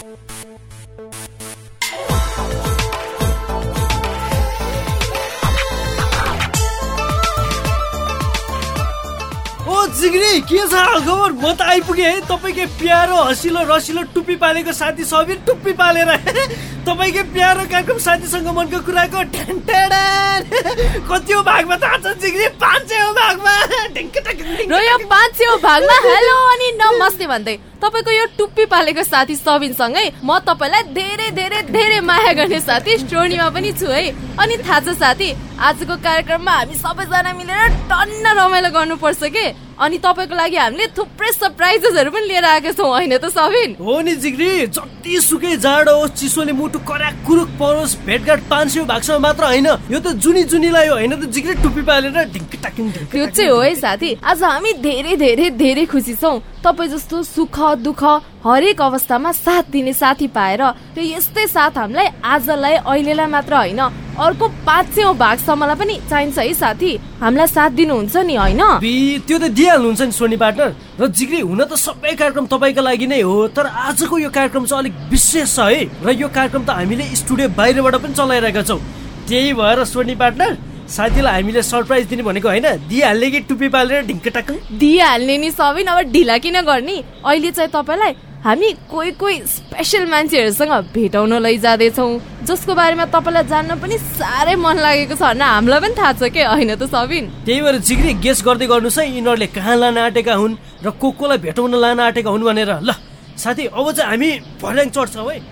जिग्री के छ हालखबर? म त आइपुगेँ है। तपाईँकै प्यारो हँसिलो रसिलो टुप्पी पालेको साथी सबिन टुप्पी पालेर तपाईँकै प्यारो कार्यक्रम साथीसँग मनको कुराको कति हो भागमा थाहा छ जिग्री? 500 भागमा। र यो 500 भागमा हेलो अनि नमस्ते भन्दै तपाईको यो टुप्पी पालेको साथी सबिनसँगै म तपाईलाई धेरै धेरै धेरै माया गर्ने साथी स्टोरीमा पनि छु है। अनि थाहा छ साथी, आजको कार्यक्रममा हामी सबैजना मिलेर टन्न रमाइलो गर्नुपर्छ के। अनि तपाईको लागि हामीले थुप्रै सरप्राइजेसहरु पनि लिएर आएका छौं हैन त सबिन? हो नि जिग्री, जति सुकै जाडो होस् चिसोले मुटु कराक कुरुक परोस्, भेटघाट 500 भागसम्म मात्र हैन, यो त जुनी जुनीलाई हो हैन त जिग्री? टुप्पी पालेर ढिङ्क टाकिङ त्यो चाहिँ हो है साथी। आज हामी धेरै धेरै धेरै खुसी छौं तपाई जस्तो सुख दुःख हरेक अवस्थामा साथ दिने साथी पाएर। र यस्तै साथ हामीलाई आजलाई अहिलेलाई मात्र हैन, अर्को 500 भागसम्मलाई पनि चाहिन्छ है साथी। हामीलाई साथ दिनुहुन्छ नि हैन? त्यो त दिइहाल्नुहुन्छ नि सोनी पार्टनर। र जिग्री, हुन त सबै कार्यक्रम तपाईको लागि नै हो, तर आजको यो कार्यक्रम चाहिँ अलिक विशेष छ है। र यो कार्यक्रम त हामीले स्टुडियो बाहिरबाट पनि चलाइरहेका छौं। त्यही भएर सोनी पार्टनर, साथीलाई हामीले सरप्राइज दिने भनेको हैन, दिइहाल्ने कि टुप्पी पालेर ढिङ्क टाक्क दिइहाल्ने नि सबिन। अब ढिला किन गर्ने? अहिले चाहिँ तपाईलाई हामी कोही स्पेशल मान्छेहरुसँग भेटाउन लैजाँदैछौँ, जसको बारेमा तपाईलाई जान्न पनि साह्रै मन लागेको छ हैन? हामीलाई पनि थाहा छ के हैन त सबिन? त्यही भएर जिग्री गेस गर्दै गर्नुस् है, यिनीहरूले कहाँ लान आँटेका हुन् र कोलाई भेटाउन लान आँटेका हुन् भनेर। ल साथी, अब चाहिँ हामी भर्याङ चढ्छौँ है।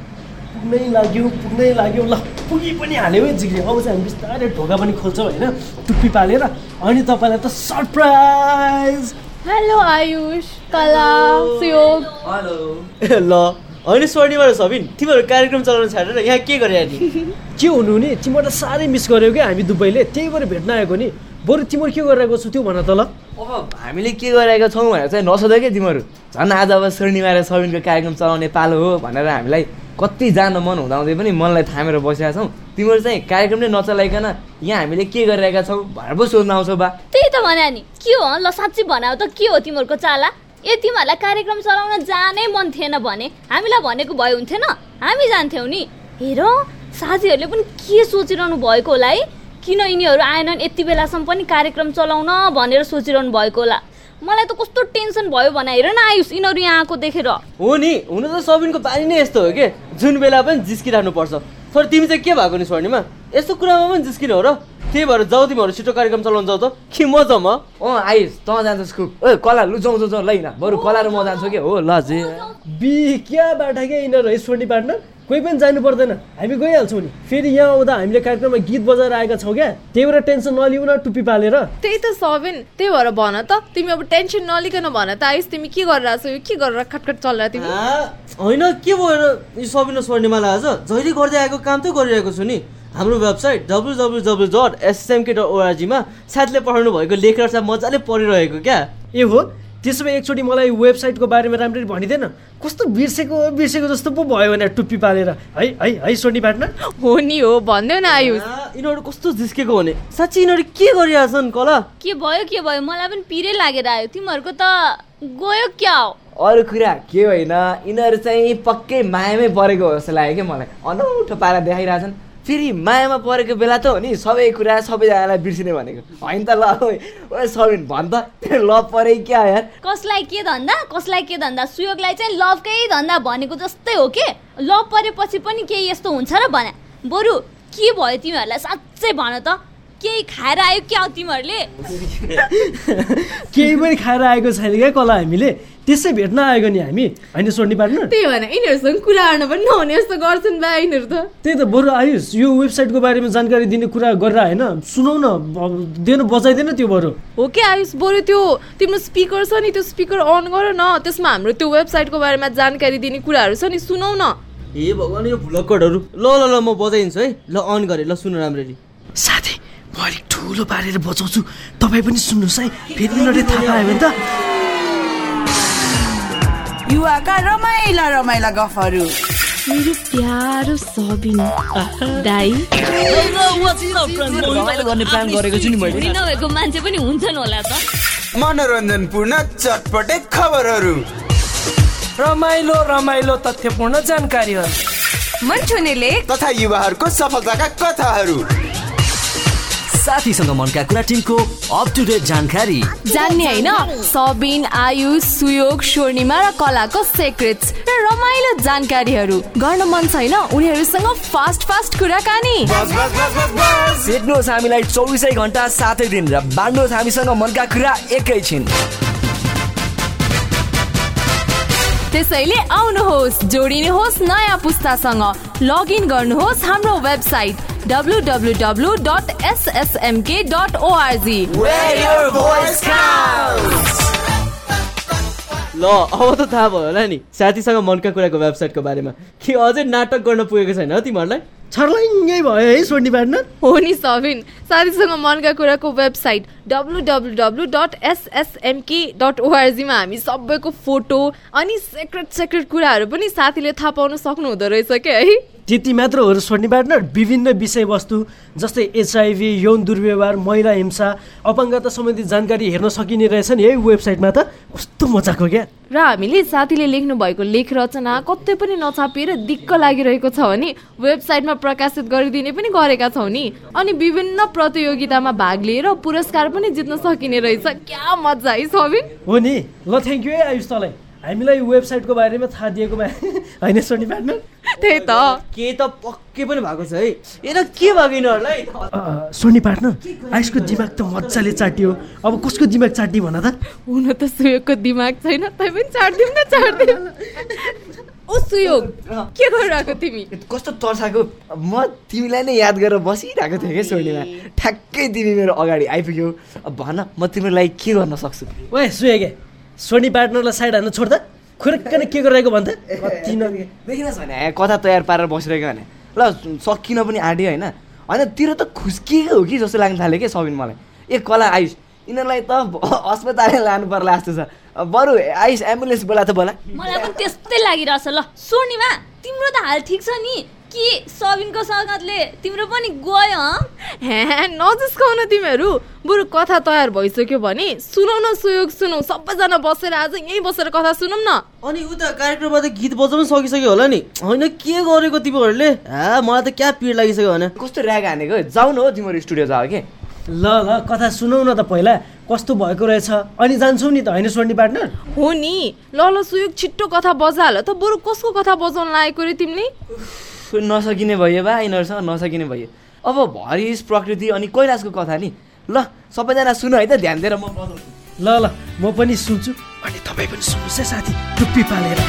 पुग्नै लाग्यो। ल पुगी पनि हाल्यो है जिग्री। अब चाहिँ हामी बिस्तारै ढोका पनि खोल्छौँ हैन, टुप्पी पालेर। अनि तपाईलाई त सरप्राइज। हेलो आयुष, कला, सुयोग। हेलो। ल अनि स्वर्णिमा र सबिन, तिमीहरू कार्यक्रम चलाउन छाडेर यहाँ के गरे नि? के हुनु नि, तिमीलाई साह्रै मिस गर्यो क्या हामी दुबईले, त्यही भएर भेट्न आएको नि। बरु तिमीहरू के गरिरहेको छौ त्यो भन त ल। अब हामीले के गरिरहेका छौँ भनेर चाहिँ नसोध क्या तिमीहरू। झन् आज अब स्वर्णिमा र सबिनको कार्यक्रम चलाउने पालो हो भनेर हामीलाई कति जान मन हुँदाहुँदै पनि मनलाई थामेर बसेका छौँ। तिमीहरू चाहिँ कार्यक्रम नै नचलाइकन यहाँ हामीले के गरिरहेका छौँ भनेर पो सोध्न आउँछौ बा? त्यही त भने नि, के हो ल साँच्ची भनाउ त, के हो तिमीहरूको चाला? ए तिमीहरूलाई कार्यक्रम चलाउन जानै मन थिएन भने हामीलाई भनेको भए हुन्थेन, हामी जान्थ्यौँ नि। हेर साथीहरूले पनि के सोचिरहनु भएको होला है, किन यिनीहरू आएनन् यति बेलासम्म पनि कार्यक्रम चलाउन भनेर सोचिरहनु भएको होला। मलाई त कस्तो टेन्सन भयो भन। हेर न आयुष, यिनीहरू यहाँ आएको देखेर। हो नि, हुन त सबिनको बानी नै यस्तो हो के, जुन बेला पनि जिस्किराख्नु पर्छ। तर तिमी चाहिँ के भएको नि स्वर्णिमा, यस्तो कुरामा पनि जिस्किने हो र? त्यही भएर जाऊ तिमीहरू छिटो कार्यक्रम चलाउन जाऊ त। कि म जाऊँ? आयुष तँ जान्छस् खुब। ओ कला लु जाउँ ल, बरु कला र म जान्छु के हो ल। क्या बाटा क्या यिनीहरू है स्वर्णी पार्टनर, कोही पनि जानु पर्दैन, हामी गइहाल्छौँ नि। फेरि यहाँ आउँदा हामीले कार्यक्रममा गीत बजाएर आएका छौँ क्या, त्यही भएर टेन्सन नलिउ न टुप्पी पालेर। त्यही त सबिन, त्यही भएर भन त, तिमी अब टेन्सन नलिकन भन त आयुष, तिमी के गरिरहेको छौ? के गरेर खटखट चलिरहेको तिमी? होइन के भयो सबिन र स्वर्णिमालाई आज जहिले गर्दै आएको काम त गरिरहेको छु नि। हाम्रो वेबसाइट www.smk.org मा साथीले पठाउनु भएको लेखहरू चाहिँ मजाले पढिरहेको क्या। ए हो, त्यसो भए एकचोटि मलाई वेबसाइटको बारेमा राम्ररी भनिदेन, कस्तो बिर्सेको जस्तो पो भयो भने टुप्पी पालेर है सोनी पार्टनर। हो नि हो, भन्देऊ न आयुष। यिनीहरू कस्तो जिस्केको भने, साँच्ची यिनीहरू के गरिरहेछन् कला? के भयो मलाई पनि पिरै लागेर आयो। तिमीहरूको त गयो क्या हो? अरू कुरा के होइन, यिनीहरू चाहिँ पक्कै मायामै परेको हो जस्तो लाग्यो क्या मलाई। अनौठो पारा देखाइरहेछन्। फेरि मायामा परेको बेला त हो नि सबै कुरा सबैजनालाई बिर्सिने भनेको होइन त। ल सबिन भन् त, लभ परे क्या यार? कसलाई के धन्दा सुयोगलाई चाहिँ लभकै धन्दा भनेको जस्तै हो के। लभ परेपछि पनि केही यस्तो हुन्छ र भने? बरु के भयो तिमीहरूलाई साँच्चै भन त, केही खाएर आयो क्या तिमीहरूले? केही पनि खाएर आएको छैन क्या कला, हामीले त्यसै भेट्न आएको नि हामी होइन सोनी पार्टनर। त्यही भएर यिनीहरूसँग कुरा गर्न पनि नहुने जस्तो गर्छन् बा यिनीहरू त। त्यही त, बरु आयुष यो वेबसाइटको बारेमा जानकारी दिने कुरा गरेर होइन, सुनाउ न, देन बजाइदेन त्यो बरु। हो के आयुष, बरु त्यो तिम्रो स्पिकर छ नि, त्यो स्पिकर अन गर न, त्यसमा हाम्रो त्यो वेबसाइटको बारेमा जानकारी दिने कुराहरू छ नि, सुनाउ न। ए भगवान्, यो भुलक्कडहरू। ल म बजाइदिन्छु है। ल अन गरे, ल सुन राम्ररी। साथी म अलिक ठुलो पारेर बजाउँछु, तपाईँ पनि सुन्नुहोस् है, फेरि यिनीहरूले थाहा पायो भने त। युवाका रमाइला गफहरू, मेरो प्यारो सबिन दाइ। रमाइलो गर्ने प्लान गरेको छु नि मैले। नभएको मान्छे पनि हुन्छन् होला त। मनोरञ्जनपूर्ण चटपटे खबरहरू, रमाइलो रमाइलो तथ्यपूर्ण जानकारीहरू, मन छुने लेख तथा युवाहरूको सफलताका कथाहरू, साथीसँग मनका कुरा टिमको अप टु डेट जानकारी जान्ने हैन सबिन, आयुष, सुयोग, स्वर्णिमा र कलाको सिक्रेट्स र रमाइलो जानकारीहरू गर्न मन छैन उनीहरूसँग फास्ट कुराकानी। भेट्नुहोस् हामीलाई 24 घण्टा 7 दिन र बाँड्नुहोस् हामीसँग मनका कुरा एकैछिन। त्यसैले आउनुहोस्, जोडिनुहोस् नयाँ पुस्तासँग, लगइन गर्नुहोस् हाम्रो वेबसाइट www.ssmk.org। ल अब त थाहा भयो होला नि साथीसँग मनका कुराको वेबसाइटको बारेमा। के अझै नाटक गर्न पुगेको छैन हो तिमीहरूलाई? छर्लङ्गै भयो है सोनी पार्टनर। हो नि सबिन, साथीसँग मनका कुराको वेबसाइट www.ssmk.org मा हामी सबैको फोटो अनि सेक्रेट कुराहरू पनि साथीले थाहा पाउन सक्नु हुँदो रहेछ के है। त्यति मात्र हो र सोनी पार्टनर, विभिन्न विषयवस्तु जस्तै HIV, यौन दुर्व्यवहार, महिला हिंसा, अपाङ्गता सम्बन्धी जानकारी हेर्न सकिने रहेछ नि है वेबसाइटमा। त कस्तो मजाको क्या। र हामीले साथीले लेख्नु भएको लेख रचना कतै पनि नछापिएर दिक्क लागिरहेको छ भने वेबसाइटमा प्रकाशित गरिदिने पनि गरेका छौँ नि। अनि विभिन्न प्रतियोगितामा भाग लिएर पुरस्कार पनि जित्न सकिने रहेछ। क्या मजा है सबिन। हो नि। ल थ्याङ्क यू है आयुष तँलाई हामीलाई वेबसाइटको बारेमा थाहा दिएकोमा होइन सोनी पार्टनर। त्यही त के त पक्कै पनि भएको छ है। यता के भएको यिनीहरूलाई? सोनी पार्टनर, आयुषको दिमाग त मजाले चाटियो, अब कसको दिमाग चाट्ने भन त? हुन त सुयोगको दिमाग छैन, तै पनि चाट्दिउँ न चाट्दिउँ। ओ सुयोग, के गरिरहेको तिमी? कस्तो तर्साको, म तिमीलाई नै याद गरेर बसिरहेको थिएँ क्या सोनीमा। ठ्याक्कै तिमी मेरो अगाडि आइपुग्यौ। अब भन म तिम्रो लागि के गर्न सक्छु? ओए सुयोगे, सोनी पार्टनरलाई साइड हाल्नु छोड्दा खुर्कन के गरिरहेको भन्छ? देखिनुहोस् भने कथा तयार पारेर बसिरहेको भने ल सकिन पनि आँट्यो होइन। होइन तिर त खुस्किएको हो कि जस्तो लाग्न थाल्यो क्या सबिन मलाई। ए कला आयुष यिनीहरूलाई त अस्पतालमै लानु पर्ला जस्तो छ। बरु आयुष एम्बुलेन्स बोला त बोला। मलाई पनि त्यस्तै लागिरहेछ। ल सोनीमा, तिम्रो त हाल ठिक छ नि? कि सबिनको सगतले तिम्रो पनि गयो? नजिस्काउन तिमीहरू। बरु कथा तयार भइसक्यो भने सुनौ न सुयोग, सुनौ। सबैजना बसेर आज यहीँ बसेर कथा सुनौँ न। अनि उता कार्यक्रममा त गीत बजाउनु सकिसक्यो होला नि? होइन के गरेको तिमीहरूले? मलाई त क्या पिर लागिसक्यो भने। कस्तो ऱ्याग हानेको? जाऊ न हो तिमीहरू स्टुडियो जाऊ के। ल कथा सुनौ न त पहिला, कस्तो भएको रहेछ अनि जान्छौ नि त होइन सोनी पार्टनर? हो नि। ल सुयोग छिट्टो कथा बजाल त। बरु कसको कथा बजाउन लागेको रे तिमीले? नसकिने भयो बा, यिनीहरूसँग नसकिने भयो। अब हरिश, प्रकृति अनि कैलाशको कथा नि। ल सबैजना सुन है त ध्यान दिएर। म बजाउँछु। ल म पनि सुन्छु अनि तपाईँ पनि सुन्नुहोस् है साथी, टुप्पी पालेर।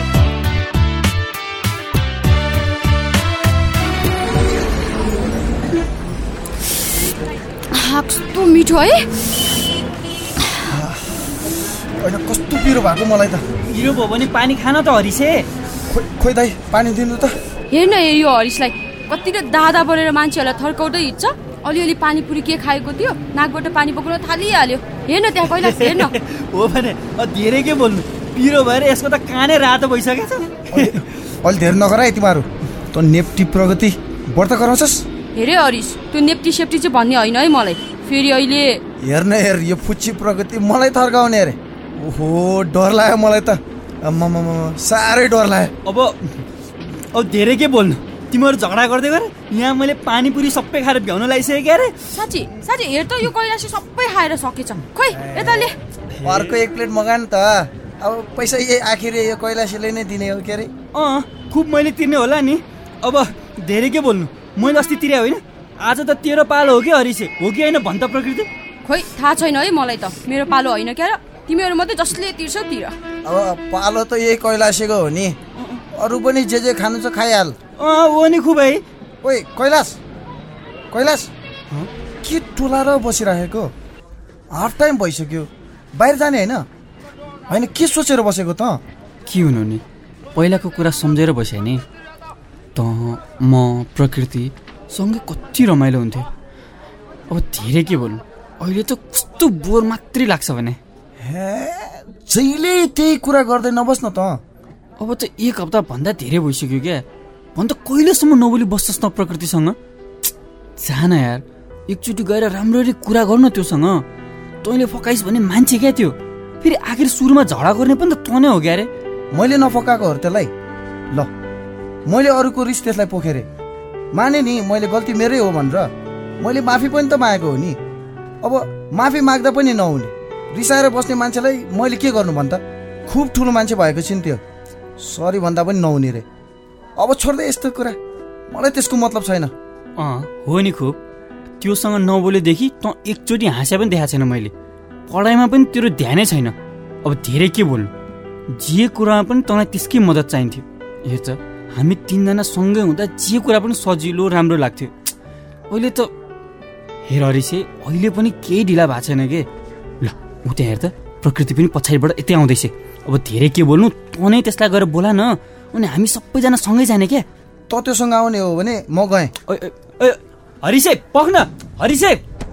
कस्तो मिठो है। होइन कस्तो पिरो भएको मलाई त। पिरो भयो भने पानी खान त हरिसे। खोइ दाइ पानी दिनु त। हेर्न यो हरिसलाई कति दादा बढेर मान्छेहरूलाई थर्काउँदै हिँड्छ। अलिअलि पानीपुरी के खाएको थियो, नाकबाट पानी बग्न थालिहाल्यो। हेर्न त्यहाँ कैलाश, हेर्न। हो भने धेरै के बोल्नु, पिरो भएर यसको त कानै रातो भइसकेछ। अलि धेरै नगर है तिमीहरू। त नेप्टी प्रगति व्रत गराउँछस्? हेरे हरिस, त्यो नेप्टी सेप्टी चाहिँ भन्ने होइन है मलाई। फेरि अहिले हेर यो फुच्ची प्रगति मलाई थर्काउने अरे। ओहो डर लाग्यो मलाई त। साह्रै डर लाग्यो। अब धेरै के बोल्नु, तिमीहरू झगडा गर्दै गर। यहाँ मैले पानीपुरी सबै खाएर भ्याउन लागिसकेँ अरे। साँच्ची हेर त यो कैलाशी सबै खाएर सकेछ। खोइ यताले अर्को एक प्लेट मगा नि त। अब पैसा यही आखिर यो कैलाशीले नै दिने हो के अरे? खुब मैले तिर्ने होला नि। अब धेरै के बोल्नु, मैले अस्ति तिरे होइन, आज त तेरो पालो हो कि हरिसे, हो कि होइन भन् त प्रकृति? खोइ थाहा छैन है मलाई त। मेरो पालो होइन क्या र, तिमीहरू मात्रै जसले तिर्छ तिर। अब पालो त यही कैलाशीको हो नि, अरू पनि जे खानु छ खाइहाल। हो नि खुब है। ओइ कैलाश के टोलाएर बसिरहेको? हाफ टाइम भइसक्यो, बाहिर जाने होइन? के सोचेर बसेको त? के हुनु नि, पहिलाको कुरा सम्झेर बसेँ नि त। म प्रकृति सँगै कति रमाइलो हुन्थ्यो। अब धेरै के बोल्नु, अहिले त कस्तो बोर मात्रै लाग्छ भने। जहिले त्यही कुरा गर्दै नबस्न त। अब त एक हप्ता भन्दा धेरै भइसक्यो क्या। भन् त कहिलेसम्म नबोली बस्छस् न प्रकृतिसँग? जान यार, एकचोटि गएर राम्ररी कुरा गर्न त्योसँग। तैँले फकाइस् भने मान्छे क्या त्यो। फेरि आखिर सुरुमा झगडा गर्ने पनि त तँ नै हो क्या रे। मैले नफकाएको हो त्यसलाई। ल मैले अरूको रिस त्यसलाई पोखेरे माने नि, मैले गल्ती मेरै हो भनेर मैले माफी पनि त मागेको हो नि। अब माफी माग्दा पनि नहुने, रिसाएर बस्ने मान्छेलाई मैले के गर्नु भन् त? खुब ठुलो मान्छे भएको छु नि त्यो, सरी भन्दा पनि नहुने रे। अब छोड्दै यस्तो कुरा, मलाई त्यसको मतलब छैन। हो नि खुब, त्योसँग नबोलेदेखि त एकचोटि हाँस्या पनि देखाएको छैन मैले। पढाइमा पनि तेरो ध्यानै छैन। अब धेरै के बोल्नु, जे कुरामा पनि तँलाई त्यसकै मद्दत चाहिन्थ्यो। हेर्छ, हामी तीनजना सँगै हुँदा जे कुरा पनि सजिलो राम्रो लाग्थ्यो। अहिले त हेर हरिसे, अहिले पनि केही ढिला भएको छैन के। ल उता हेर त, प्रकृति पनि पछाडिबाट यतै आउँदैछ। अब धेरै के बोल्नु, तँ नै त्यसलाई गएर बोला न, अनि हामी सबैजना सँगै जाने क्या। त त्योसँग आउने हो भने म गएँ। हरिसे पख्न, हरिसे।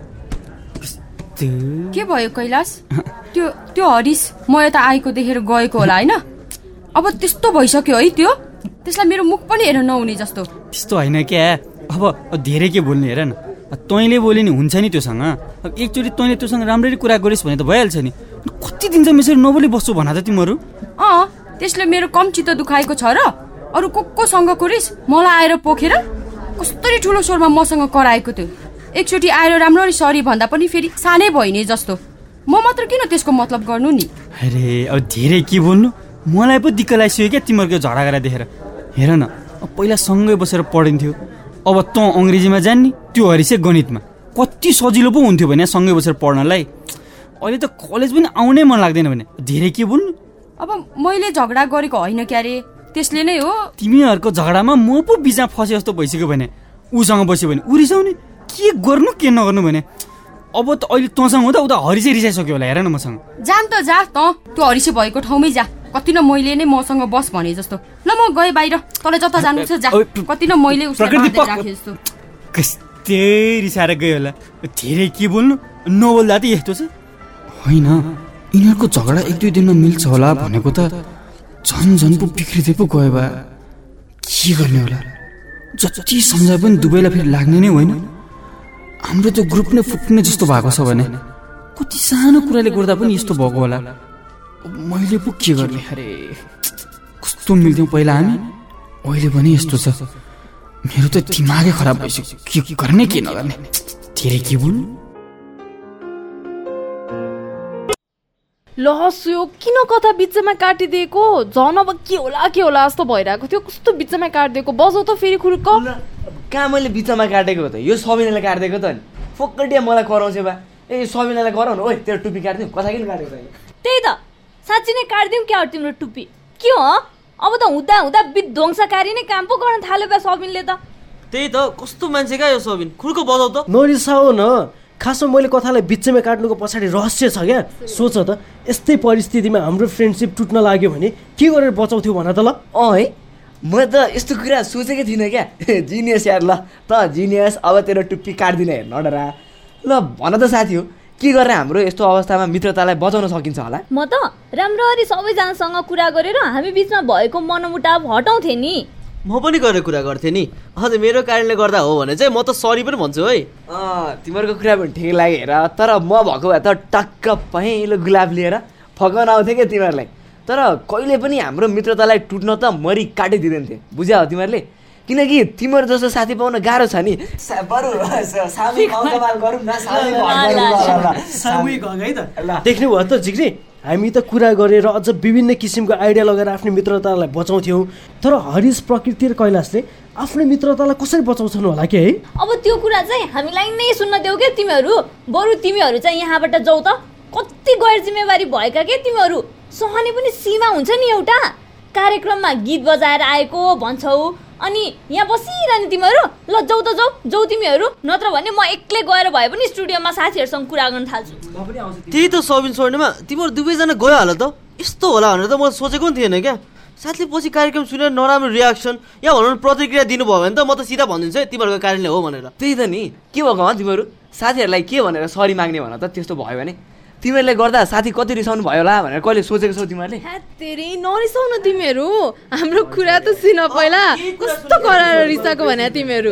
के भयो कैलाश? त्यो हरिस म यता आएको देखेर गएको होला होइन? अब त्यस्तो भइसक्यो है त्यो? त्यसलाई मेरो मुख पनि हेर्न नहुने जस्तो। त्यस्तो होइन क्या। अब धेरै के बोल्ने हेर न, तैँले बोले नि हुन्छ नि त्योसँग। अब एकचोटि तैँले त्योसँग राम्ररी कुरा गरिस् भने त भइहाल्छ नि। कति दिन चाहिँ यसरी नबोली बस्छु भन त तिमीहरू? त्यसले मेरो कम चित्त दुखाएको छ र? अरू कोसँग कुरिस मलाई आएर पोखेर कस्तरी ठुलो स्वरमा मसँग कराएको थियो। एकचोटि आएर राम्ररी सरी भन्दा पनि फेरि सानै भइने जस्तो। म मात्र किन त्यसको मतलब गर्नु नि? अरे अब धेरै के बोल्नु, मलाई पो दिक्क लागिसक्यो क्या तिमीहरूको झगडा गरेर देखेर। हेर न, पहिला सँगै बसेर पढिन्थ्यो, अब तँ अङ्ग्रेजीमा जान्ने, त्यो हरिसे गणितमा। कति सजिलो पो हुन्थ्यो भने सँगै बसेर पढ्नलाई। अहिले त कलेज पनि आउनै मन लाग्दैन भने धेरै के बोल्नु। अब मैले झगडा गरेको होइन क्यारे, त्यसले नै हो। तिमीहरूको झगडामा म पो बिचमा फसे जस्तो भइसक्यो भने, उसँग बस्यो भने उ रिसाउने, के गर्नु के नगर्नु भने। अब त अहिले तँसँग हुँदा उता हरिसे रिसाइसक्यो होला। हेर न मसँग जान त जा, त त्यो हरिसे भएको ठाउँमै जा। कति न मैले नै मसँग बस भने जस्तो। ल म गएँ बाहिर, तँलाई जता जानु छ जा। कति न मैले उसलाई राखे जस्तो। कस्तै रिसाएर गयो होला। धेरै के बोल्नु, नबोल्दा त यस्तो छ होइन। यिनीहरूको झगडा 1-2 दिनमा मिल्छ होला भनेको त झन् पो बिग्रिँदै पो गयो बा। के गर्ने होला, जति सम्झाए पनि दुवैलाई फेरि लाग्ने नै होइन। हाम्रो त्यो ग्रुप नै फुट्ने जस्तो भएको छ भने कति सानो कुराले गर्दा पनि यस्तो भएको होला। मैले पो के गर्ने? अरे कस्तो मिल्थ्यौँ पहिला हामी, अहिले पनि यस्तो छ। मेरो त दिमागै खराब भइसक्यो, के गर्ने के नगर्ने। धेरै के बोल्नु। लस्यो किन कता बिचमा काटिदिएको? झन् अब के होला जस्तो भइरहेको थियो। कस्तो बिचमा काटिदिएको? बजाउ त फेरि खुरुक्क। कहाँ मैले बिचमा काटेको हो त? यो सबिनाले काटिदिएको त नि। फोकटिया मलाई कराउँछ बा। सबिनालाई कराउनु, ओइ तेरो टुप्पी काटिदिउँ। कता किन काटेको? त्यही त, साँच्ची नै काटिदिउँ क्या तिम्रो टुप्पी? के हो अब त हुँदा हुँदा विध्वंसकारी नै काम पो गर्न थाल्यो बा सबिनले त। त्यही त, कस्तो मान्छे क्या यो सबिन? खुर्को बजाउ त। नरिसाओ न, खासमा मैले कथालाई बिचमा काट्नुको पछाडि रहस्य छ क्या। सोच त, यस्तै परिस्थितिमा हाम्रो फ्रेन्डसिप टुट्न लाग्यो भने के गरेर बचाउँथ्यौ भन त। ल है, म त यस्तो कुरा सोचेकै थिइनँ क्या। जिनियस यार। ल त जिनियस, अब तेरो टुप्पी काट्दिनँ, हेर नडरा। ल भन त साथी हो, के गरेर हाम्रो यस्तो अवस्थामा मित्रतालाई बचाउन सकिन्छ होला? म त राम्ररी सबैजनासँग कुरा गरेर हामी बिचमा भएको मनमुटाव हटाउँथे नि। म पनि गरेर कुरा गर्थेँ नि। अझ मेरो कारणले गर्दा हो भने चाहिँ म त सरी पनि भन्छु है। तिमीहरूको कुरा पनि ठिक लाग्यो हेर। तर म भएको भए त टक्क पहेँलो गुलाब लिएर फकाउन आउँथेँ क्या तिमीहरूलाई। तर कहिले पनि हाम्रो मित्रतालाई टुट्न त मरि काटिदिँदैन थिएँ, बुझ्यौ तिमीहरूले? किनकि तिम्रो जस्तो साथी पाउन गाह्रो छ नि। देख्नु भयो त जिग्री, हामी त कुरा गरेर अझ विभिन्न किसिमको आइडिया लगाएर आफ्नो मित्रतालाई बचाउँथ्यौँ। तर हरिस, प्रकृति र कैलाशले आफ्नो मित्रतालाई कसरी बचाउँछन् होला के है? अब त्यो कुरा चाहिँ हामीलाई नै सुन्न देऊ क्या तिमीहरू। बरु तिमीहरू चाहिँ यहाँबाट जाऊ त। कति गैर जिम्मेवारी भएका के तिमीहरू। सहने पनि सीमा हुन्छ नि एउटा। कार्यक्रममा गीत बजाएर आएको भन्छौ, अनि यहाँ बसिरहने तिमीहरू। ल जाऊ त जाऊ तिमीहरू, नत्र भने म एक्लै गएर भए पनि स्टुडियोमा साथीहरूसँग कुरा गर्न थाल्छु। त्यही त सबिन स्वर्णिमा, तिमीहरू दुवैजना गयो होला त। यस्तो होला भनेर त म सोचेको पनि थिएन क्या। साथीले पछि कार्यक्रम सुनेर नराम्रो रियाक्सन या भनौँ प्रतिक्रिया दिनुभयो भने त म त सिधा भनिदिन्छु है तिमीहरूको कारणले हो भनेर। त्यही त नि, के भएको तिमीहरू साथीहरूलाई के भनेर सरी माग्ने भन त? त्यस्तो भयो भने तिमीहरूले गर्दा साथी कति रिसाउनु भयो होला भनेर कहिले सोचेको छौ तिमीहरूले? तेरि नरिसाउ न तिमीहरू। हाम्रो कुरा त सुन पहिला। कस्तो कराएर रिसाएको भने तिमीहरू।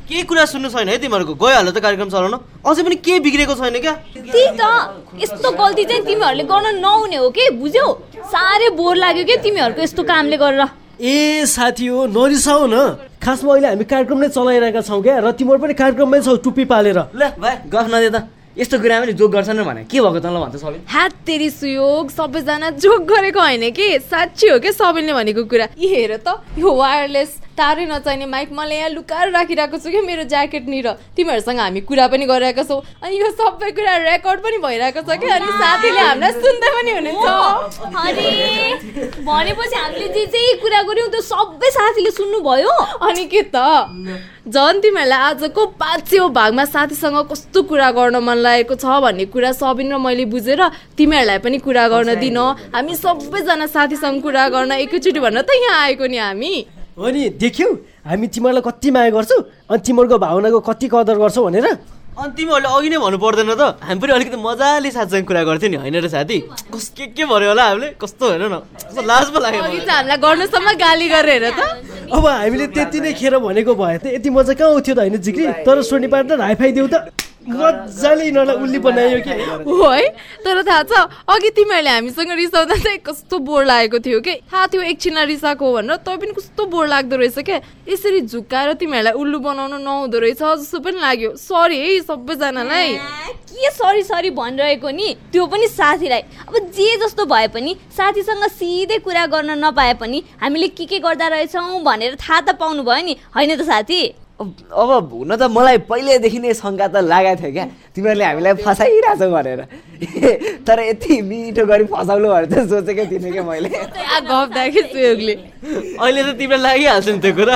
केही कुरा सुन्नु छैन है तिमीहरूको गइहाल्यो त कार्यक्रम चलाउन अझै पनि के बिग्रेको छैन क्या त्यही त यस्तो गल्ती चाहिँ तिमीहरूले गर्न नहुने हो के बुझ्यौ साह्रै बोर लाग्यो के तिमीहरूको यस्तो कामले गरेर ए साथी हो नरिसाउ न खासमा अहिले हामी कार्यक्रम नै चलाइरहेका छौँ क्या र तिमीहरू पनि कार्यक्रममै छौ टुप्पी पालेर ल भाइ गफ नदे त यस्तो कुरामा नि जोक गर्छन् भने के भएको त ल भन्छ सबै हात तेरी सुयोग सबैजना जोक गरेको होइन कि साँच्ची हो कि सबैले भनेको कुरा यी हेर त यो वायरलेस तारै नचाहिने माइक मैले यहाँ लुकाएर राखिरहेको छु क्या मेरो ज्याकेटनिर तिमीहरूसँग हामी कुरा पनि गरिरहेका छौँ अनि यो सबै कुरा रेकर्ड पनि भइरहेको छ क्या अनि साथीले हामीलाई सुन्दै पनि हुनुहुन्छ अरे भनेपछि हामीले जे जे कुरा गर्यौँ त्यो सबै साथीले सुन्नुभयो अनि के त झन् तिमीहरूलाई आजको 500औं भागमा साथीसँग कस्तो कुरा गर्न मन लागेको छ भन्ने कुरा सबिन र मैले बुझेर तिमीहरूलाई पनि कुरा गर्न दिन हामी सबैजना साथीसँग कुरा गर्न एकैचोटि भन्न त यहाँ आएको नि हामी हो नि देख्यौ हामी तिमीहरूलाई कति माया गर्छौ अनि तिमीहरूको भावनाको कति कदर गर्छौ भनेर अनि तिमीहरूले अघि नै भन्नु पर्दैन त हामी पनि अलिकति मजाले साथीसँग कुरा गर्थ्यौँ नि होइन र साथी के भन्यो होला हामीले कस्तो होइन न कस्तो लाज पो लाग्यो हामीलाई गर्नुसम्म गाली गरेर त अब हामीले त्यति नै खेर भनेको भए त यति मजा कहाँ आउँथ्यो त होइन जिग्री तर सोनी पार्टनर हाइफाई देऊ त मजाले यिनीहरूलाई उल्ली बनायो कि हो है तर थाहा छ अघि तिमीहरूले हामीसँग रिसाउँदा चाहिँ कस्तो बोर लागेको थियो कि थाहा थियो एकछिनमा रिसाएको हो भनेर तै पनि कस्तो बोर लाग्दो रहेछ क्या यसरी झुक्काएर तिमीहरूलाई उल्लु बनाउन नहुँदो रहेछ जस्तो पनि लाग्यो सरी है सबैजनालाई के सरी सरी भनिरहेको नि त्यो पनि साथीलाई अब जे जस्तो भए पनि साथीसँग सिधै कुरा गर्न नपाए पनि हामीले के गर्दा रहेछौँ भनेर थाहा त पाउनु भयो नि होइन त साथी अब हुन त मलाई पहिल्यैदेखि नै शङ्का त लागेको थियो क्या तिमीहरूले हामीलाई फसाइरहेछौ भनेर तर यति मिठो गरी फसाउनु भनेर चाहिँ सोचेकै थिइनँ क्या मैले गफ देखेँ सुयोगले अहिले त तिमीलाई लागिहाल्छ नि त्यो कुरा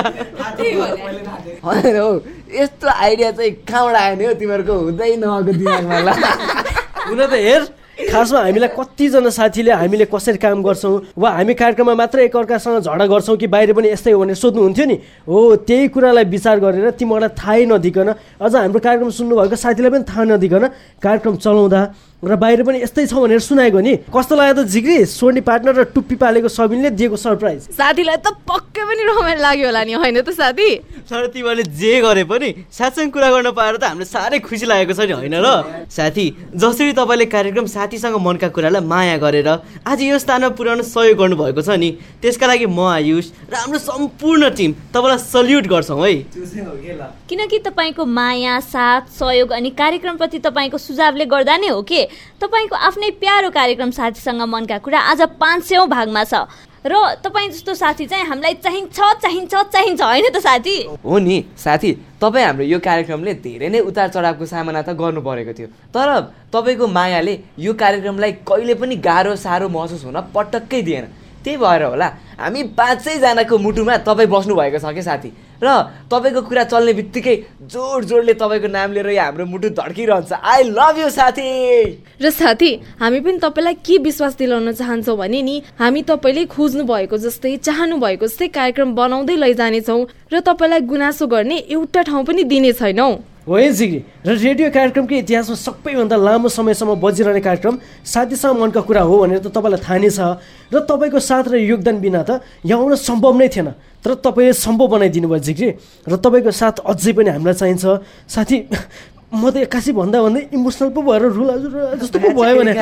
होइन हौ यस्तो आइडिया चाहिँ कहाँबाट आयो नि हो तिमीहरूको हुँदै नआएको दिमागमा ल हुन त हेर खासमा हामीलाई कतिजना साथीले हामीले कसरी काम गर्छौँ वा हामी कार्यक्रममा मात्र एकअर्कासँग झगडा गर्छौँ कि बाहिर पनि यस्तै हो भनेर सोध्नुहुन्थ्यो नि हो त्यही कुरालाई विचार गरेर तिमीहरूलाई थाहै नदिकन अझ हाम्रो कार्यक्रम सुन्नुभएको साथीलाई पनि थाहा नदिकन कार्यक्रम चलाउँदा र बाहिर पनि यस्तै छ भनेर सुनाएको नि कस्तो लाग्यो त जिग्री सोनी पार्टनर र टुप्पी पालेको सबिनले दिएको सरप्राइज साथीलाई त पक्कै पनि रमाइलो लाग्यो होला नि होइन त साथी तर तिमीहरूले जे गरे पनि साथीसँग कुरा गर्न पाएर त हामीलाई साह्रै खुसी लागेको छ नि होइन र साथी जसरी तपाईँले कार्यक्रम साथीसँग मनका कुरालाई माया गरेर आज यो स्थानमा पुर्याउन सहयोग गर्नुभएको छ नि त्यसका लागि म आयुष र हाम्रो सम्पूर्ण टिम तपाईँलाई सल्युट गर्छौँ है किनकि तपाईँको माया साथ सहयोग अनि कार्यक्रमप्रति तपाईँको सुझावले गर्दा नै हो के तपाईको आफ्नै प्यारो कार्यक्रम साथीसँग मनका कुरा आज 500औं भागमा छ र तपाईँ जस्तो साथी चाहिँ हामीलाई चाहिन्छ चाहिन्छ चाहिन्छ होइन त साथी हो नि साथी तपाईँ हाम्रो यो कार्यक्रमले धेरै नै उतार चढावको सामना त गर्नु परेको थियो तर तपाईँको मायाले यो कार्यक्रमलाई कहिले पनि गाह्रो साह्रो महसुस हुन पटक्कै दिएन त्यही भएर होला हामी 500 जनाको मुटुमा तपाईँ बस्नु भएको छ के साथी र तपाईँको कुरा चल्ने बित्तिकै जोडले तपाईँको नाम लिएर हाम्रो मुटु धड्किरहन्छ आई लभ यु साथी र साथी हामी पनि तपाईँलाई के विश्वास दिलाउन चाहन्छौँ भने नि हामी तपाईँले खोज्नु भएको जस्तै चाहनु भएको जस्तै कार्यक्रम बनाउँदै लैजानेछौँ र तपाईँलाई गुनासो गर्ने एउटा ठाउँ पनि दिने छैनौँ हो जिग्री र रेडियो कार्यक्रमको इतिहासमा सबैभन्दा लामो समयसम्म बजिरहने कार्यक्रम साथीसँग मनका कुरा हो भनेर त तपाईँलाई थाहा नै छ र तपाईँको साथ र योगदान बिना त यहाँ आउन सम्भव नै थिएन तर तपाईँले सम्भव बनाइदिनु भयो जिग्री र तपाईँको साथ अझै पनि हामीलाई चाहिन्छ साथी म त एक्कासी भन्दा भन्दै इमोसनल पो भएर रुला जस्तो पो भयो भने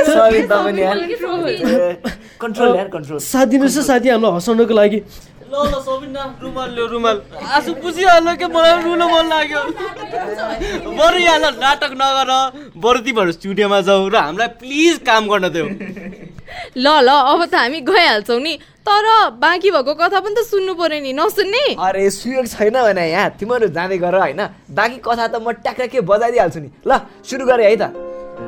साथ दिनुहोस् साथी हामीलाई हँसाउनको लागि ल सबिना रुमाल ल्याऊ रुमाल आँसु पुछिहाल्नु के मलाई रुन मन लाग्यो बरु यहाँ नाटक नगर बरु तिमीहरू स्टुडियोमा जाऊ र हामीलाई प्लिज काम गर्न देऊ ल अब त हामी गइहाल्छौँ नि तर बाँकी भएको कथा पनि त सुन्नु पर्यो नि नसुन्ने अरे सुयोग छैन भने यहाँ तिमीहरू जाँदै गर होइन बाँकी कथा त म ट्याक्कै बजाइदिइहाल्छु नि ल सुरु गरे है त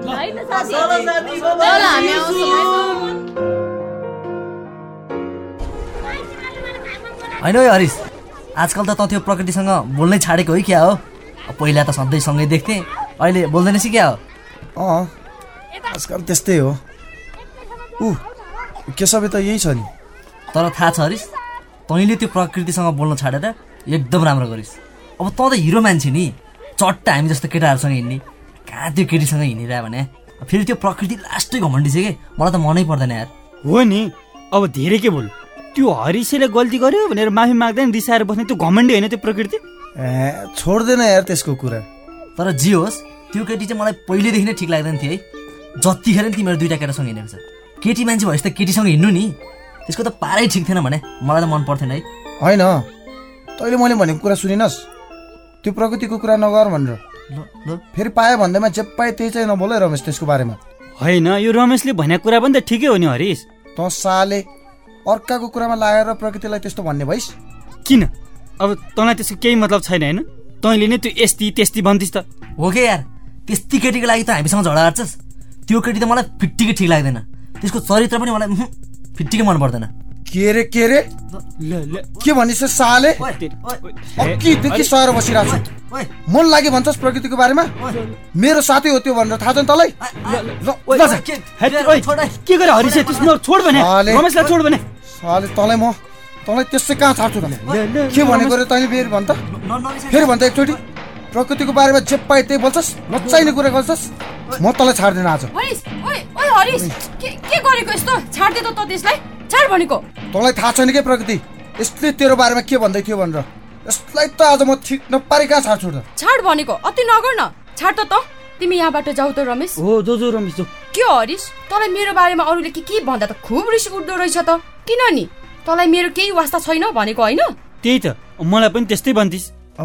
होइन है हरिश आजकल त त्यो प्रकृतिसँग बोल्नै छाडेको है क्या हो पहिला त सधैँ सँगै देख्थे अहिले बोल्दैन क्या हो आजकल त्यस्तै हो के सबै त यही छ नि तर थाहा छ हरिश तैँले त्यो प्रकृतिसँग बोल्न छाडेर एकदम राम्रो गरिस् अब त हिरो मान्छे नि चट्ट हामी जस्तो केटाहरूसँग हिँड्ने कहाँ त्यो केटीसँग हिँडिरह भने फेरि त्यो प्रकृति लास्टै घमण्डी छ कि मलाई त मनै पर्दैन यार हो नि अब धेरै के बोल त्यो हरिशले गल्ती गर्यो भनेर माफी माग्दैन रिसाएर बस्ने त्यो घमण्डी होइन त्यो प्रकृति छोड्दैन यार त्यसको कुरा। तर जे होस् त्यो केटी चाहिँ मलाई पहिलेदेखि नै ठिक लाग्दैन थियो है। जतिखेर नि तिमीहरू दुईवटा केटासँग हिँडेको छ, केटी मान्छे भएपछि त केटीसँग हिँड्नु नि, त्यसको त पारै ठिक थिएन भने मलाई त मन पर्थेन है। होइन तैँले मैले भनेको कुरा सुनिनस्, त्यो प्रकृतिको कुरा नगर भनेर। फेरि पायो भन्दैमा जे पाए त्यही चाहिँ नबोल है रमेश त्यसको बारेमा। होइन यो रमेशले भनेको कुरा पनि त ठिकै हो नि हरिश। त साले अर्काको कुरामा लागेर प्रकृतिलाई त्यस्तो भन्ने भइस् किन? अब तँलाई त्यसको केही मतलब छैन होइन? तैँले नै त्यो यस्ती त्यस्ती भन्थिस् त। हो के यार, त्यस्ती केटीको लागि त हामीसँग झगडा गर्छस्? त्यो केटी त मलाई फिट्टिकै ठिक लाग्दैन, त्यसको चरित्र पनि मलाई फिट्टिकै मन पर्दैन। के रे के भनिस् साले? अघिदेखि सहेर बसिरहेको छु, मन लाग्यो भन्छस् प्रकृतिको बारेमा? मेरो साथी हो त्यो भनेर थाहा छ नि तँलाई? के गरे हरिश? छोड भने रमेशलाई छोड भने। साले तँलाई त्यसै कहाँ छाड्छु त? के भनेको रे तैँले? फेरि भन् त, फेरि भन् त एकचोटि। प्रकृतिको बारेमा जे पाए त्यही बोल्छस्, नचाहिने कुरा गर्छस्। म तँलाई छाड्दिनँ आज। हरिश के गरेको यस्तो? छाड्दे त त्यसलाई, छाड भनेको। तँलाई थाहा छैन के प्रकृति यसले तेरो बारेमा के भन्दै थियो भनेर? यसलाई त आज म ठिक नपारी कहाँ छाड्छु त? छाड भनेको अति नगर न, छाड त। तिमी यहाँबाट जाऊ त रमेश। हो जो रमेश जो। के हरिश, तँलाई मेरो बारेमा अरूले के भन्दा त खुब रिस उठ्दो रहेछ त? किन नि? तँलाई मेरो केही वास्ता छैन भनेको होइन? त्यही त, मलाई पनि त्यस्तै भन्थिस्।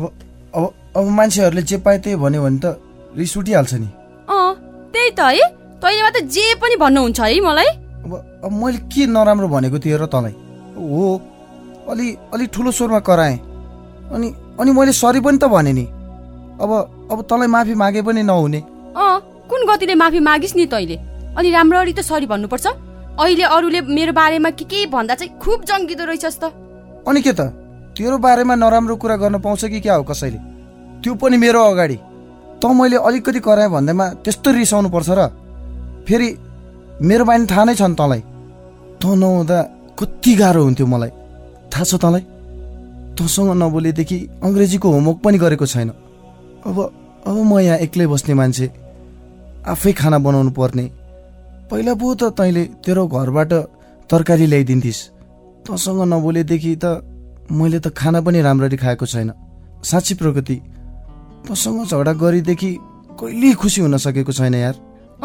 अब मान्छेहरूले जे पाए त्यही भन्यो भने त रिस उठिहाल्छ नि। त्यही त है, तैँले मात्र जे पनि भन्नुहुन्छ है मलाई। अब मैले के नराम्रो भनेको थिएँ र तँलाई? हो अलि ठुलो स्वरमा कराएँ, अनि मैले सरी पनि त भने नि। अब तँलाई माफी मागे पनि नहुने। कुन गतिले माफी मागिस् नि तैँले? अनि राम्ररी त सरी भन्नुपर्छ। अहिले अरूले मेरो बारेमा के भन्दा चाहिँ खुब जङ्गिदो रहेछस् त। अनि के त तेरो बारेमा नराम्रो कुरा गर्न पाउँछ कि क्या हो कसैले? त्यो पनि मेरो अगाडि। त मैले अलिकति कराएँ भन्दैमा त्यस्तो रिसाउनु पर्छ र? फेरि मेरो बानी थाहा नै छ नि तँलाई। त नहुँदा कति गाह्रो हुन्थ्यो मलाई, थाहा छ तँलाई? तँसँग नबोलेदेखि अङ्ग्रेजीको होमवर्क पनि गरेको छैन। अब म यहाँ एक्लै बस्ने मान्छे, आफै खाना बनाउनु पर्ने। पहिला पो त तैँले तेरो घरबाट तरकारी ल्याइदिन्थिस्। तँसँग नबोलेदेखि त मैले त खाना पनि राम्ररी खाएको छैन। साँच्ची प्रकृति, तँसँग झगडा गरेदेखि कहिले खुसी हुन सकेको छैन यार।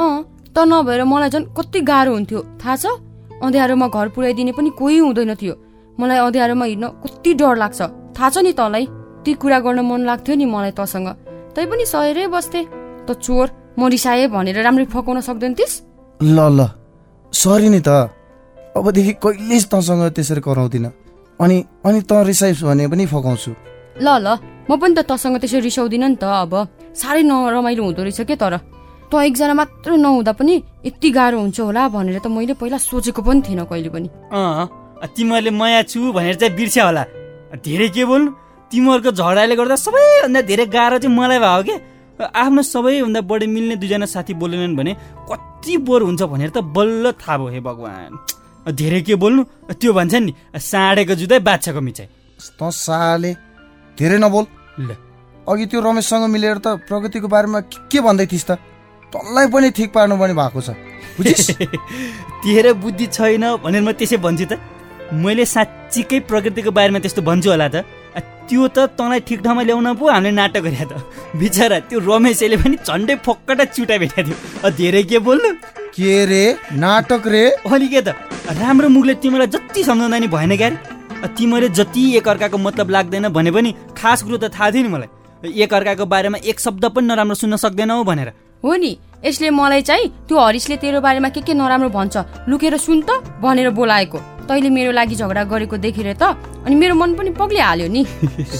त नभएर मलाई झन् कति गाह्रो हुन्थ्यो थाहा छ? अँध्यारोमा घर पुर्याइदिने पनि कोही हुँदैन थियो। मलाई अँध्यारोमा हिँड्न कति डर लाग्छ थाहा छ नि तँलाई? ती कुरा गर्न मन लाग्थ्यो नि मलाई तँसँग, तै पनि सहेरै बस्थे। त चोर, म रिसाए भनेर राम्ररी फकाउन सक्दैनथिस्? ल सरी नि त, अबदेखि कहिले तँसँग त्यसरी कराउँदिनँ। अनि त रिसाइस् भने पनि फकाउँछु। ल म पनि त तँसँग त्यसरी रिसाउँदिनँ नि त। अब साह्रै नरमाइलो हुँदो रहेछ के? तर त एकजना मात्र नहुँदा पनि यति गाह्रो हुन्छ होला भनेर त मैले पहिला सोचेको पनि थिएन कहिले पनि। तिमीहरूले माया छु भनेर चाहिँ बिर्स्या होला। धेरै के बोल्नु, तिमीहरूको झगडाले गर्दा सबैभन्दा धेरै गाह्रो चाहिँ मलाई भयो के? आफ्नो सबैभन्दा बढी मिल्ने दुईजना साथी बोलेनन् भने कति बोर हुन्छ भनेर त बल्ल थाहा भयो। हे भगवान्, धेरै के बोल्नु, त्यो भन्छ नि साँडेको जुधै बाछाको मिचाइ। त साले धेरै नबोल। अघि त्यो रमेशसँग मिलेर त प्रगतिको बारेमा के भन्दै थिइस् त? तँलाई पनि ठिक पार्नु पनि भएको छ बुझिस्? तेरो बुद्धि छैन भनेर म त्यसै भन्छु त? मैले साँच्चीकै प्रकृतिको बारेमा त्यस्तो भन्छु होला त? त्यो त तँलाई ठिक ठाउँमा ल्याउन पो हामीले नाटक गरे त। बिचरा त्यो रमेशले पनि झन्डै फक्कटा चुटा भेटा थियो। धेरै के बोल्नु? के रे नाटक रे? अनि के त राम्रो मुखले तिमीलाई जति सम्झाउँदा नि भएन क्यारे? तिमीले जति एकअर्काको मतलब लाग्दैन भने पनि खास कुरो त थाहा थियो नि मलाई, एकअर्काको बारेमा एक शब्द पनि नराम्रो सुन्न सक्दैनौ भनेर। हो नि, यसले मलाई चाहिँ त्यो हरिशले तेरो बारेमा के नराम्रो भन्छ लुकेर सुन त भनेर बोलाएको। तैँले मेरो लागि झगडा गरेको देखेर त अनि मेरो मन पनि पग्लिहाल्यो नि।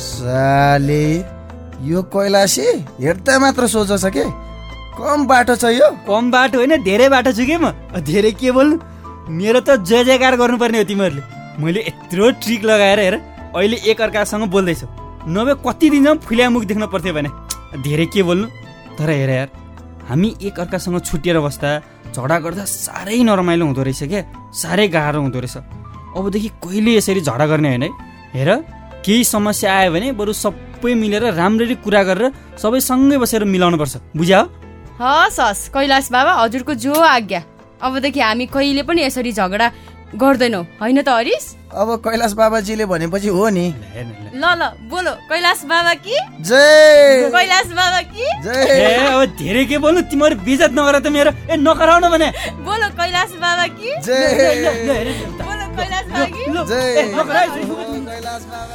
साले यो कैलाशी हेर्दा मात्र सोच छ के? कम बाटो छ यो? कम बाटो होइन, धेरै बाटो छु के म। धेरै के बोल्नु, मेरो त जय जयकार गर्नुपर्ने हो तिमीहरूले। मैले यत्रो ट्रिक लगाएर हेर अहिले एकअर्कासँग बोल्दैछु, नभए कति दिनसम्म फुल्या मुख देख्न पर्थ्यो भने। धेरै के बोल्नु। तर हेर यार, हामी एकअर्कासँग छुट्टिएर बस्दा झगडा गर्दा साह्रै नरमाइलो हुँदो रहेछ क्या, साह्रै गाह्रो हुँदो रहेछ। अबदेखि कहिले यसरी झगडा गर्ने होइन है। हेर केही समस्या आयो भने बरु सबै मिलेर राम्ररी कुरा गरेर सबै सँगै बसेर मिलाउनुपर्छ, बुझ्यौ? हस् कैलाश बाबा, हजुरको जो आज्ञा। अबदेखि हामी कहिले पनि यसरी झगडा गर्दैनौ होइन त हरिश? अब कैलाश बाबाजीले भनेपछि हो नि। ल ल बोलो कैलाश बाबा की जय, कैलाश बाबा की ए अब धेरै के बोल्नु, तिमीहरू बेइज्जत नगर त मेरो। नकराउन भने बोलो कैलाश बाबा की जय, बोलो कैलाश बाबा की जय। कैलाश बाबा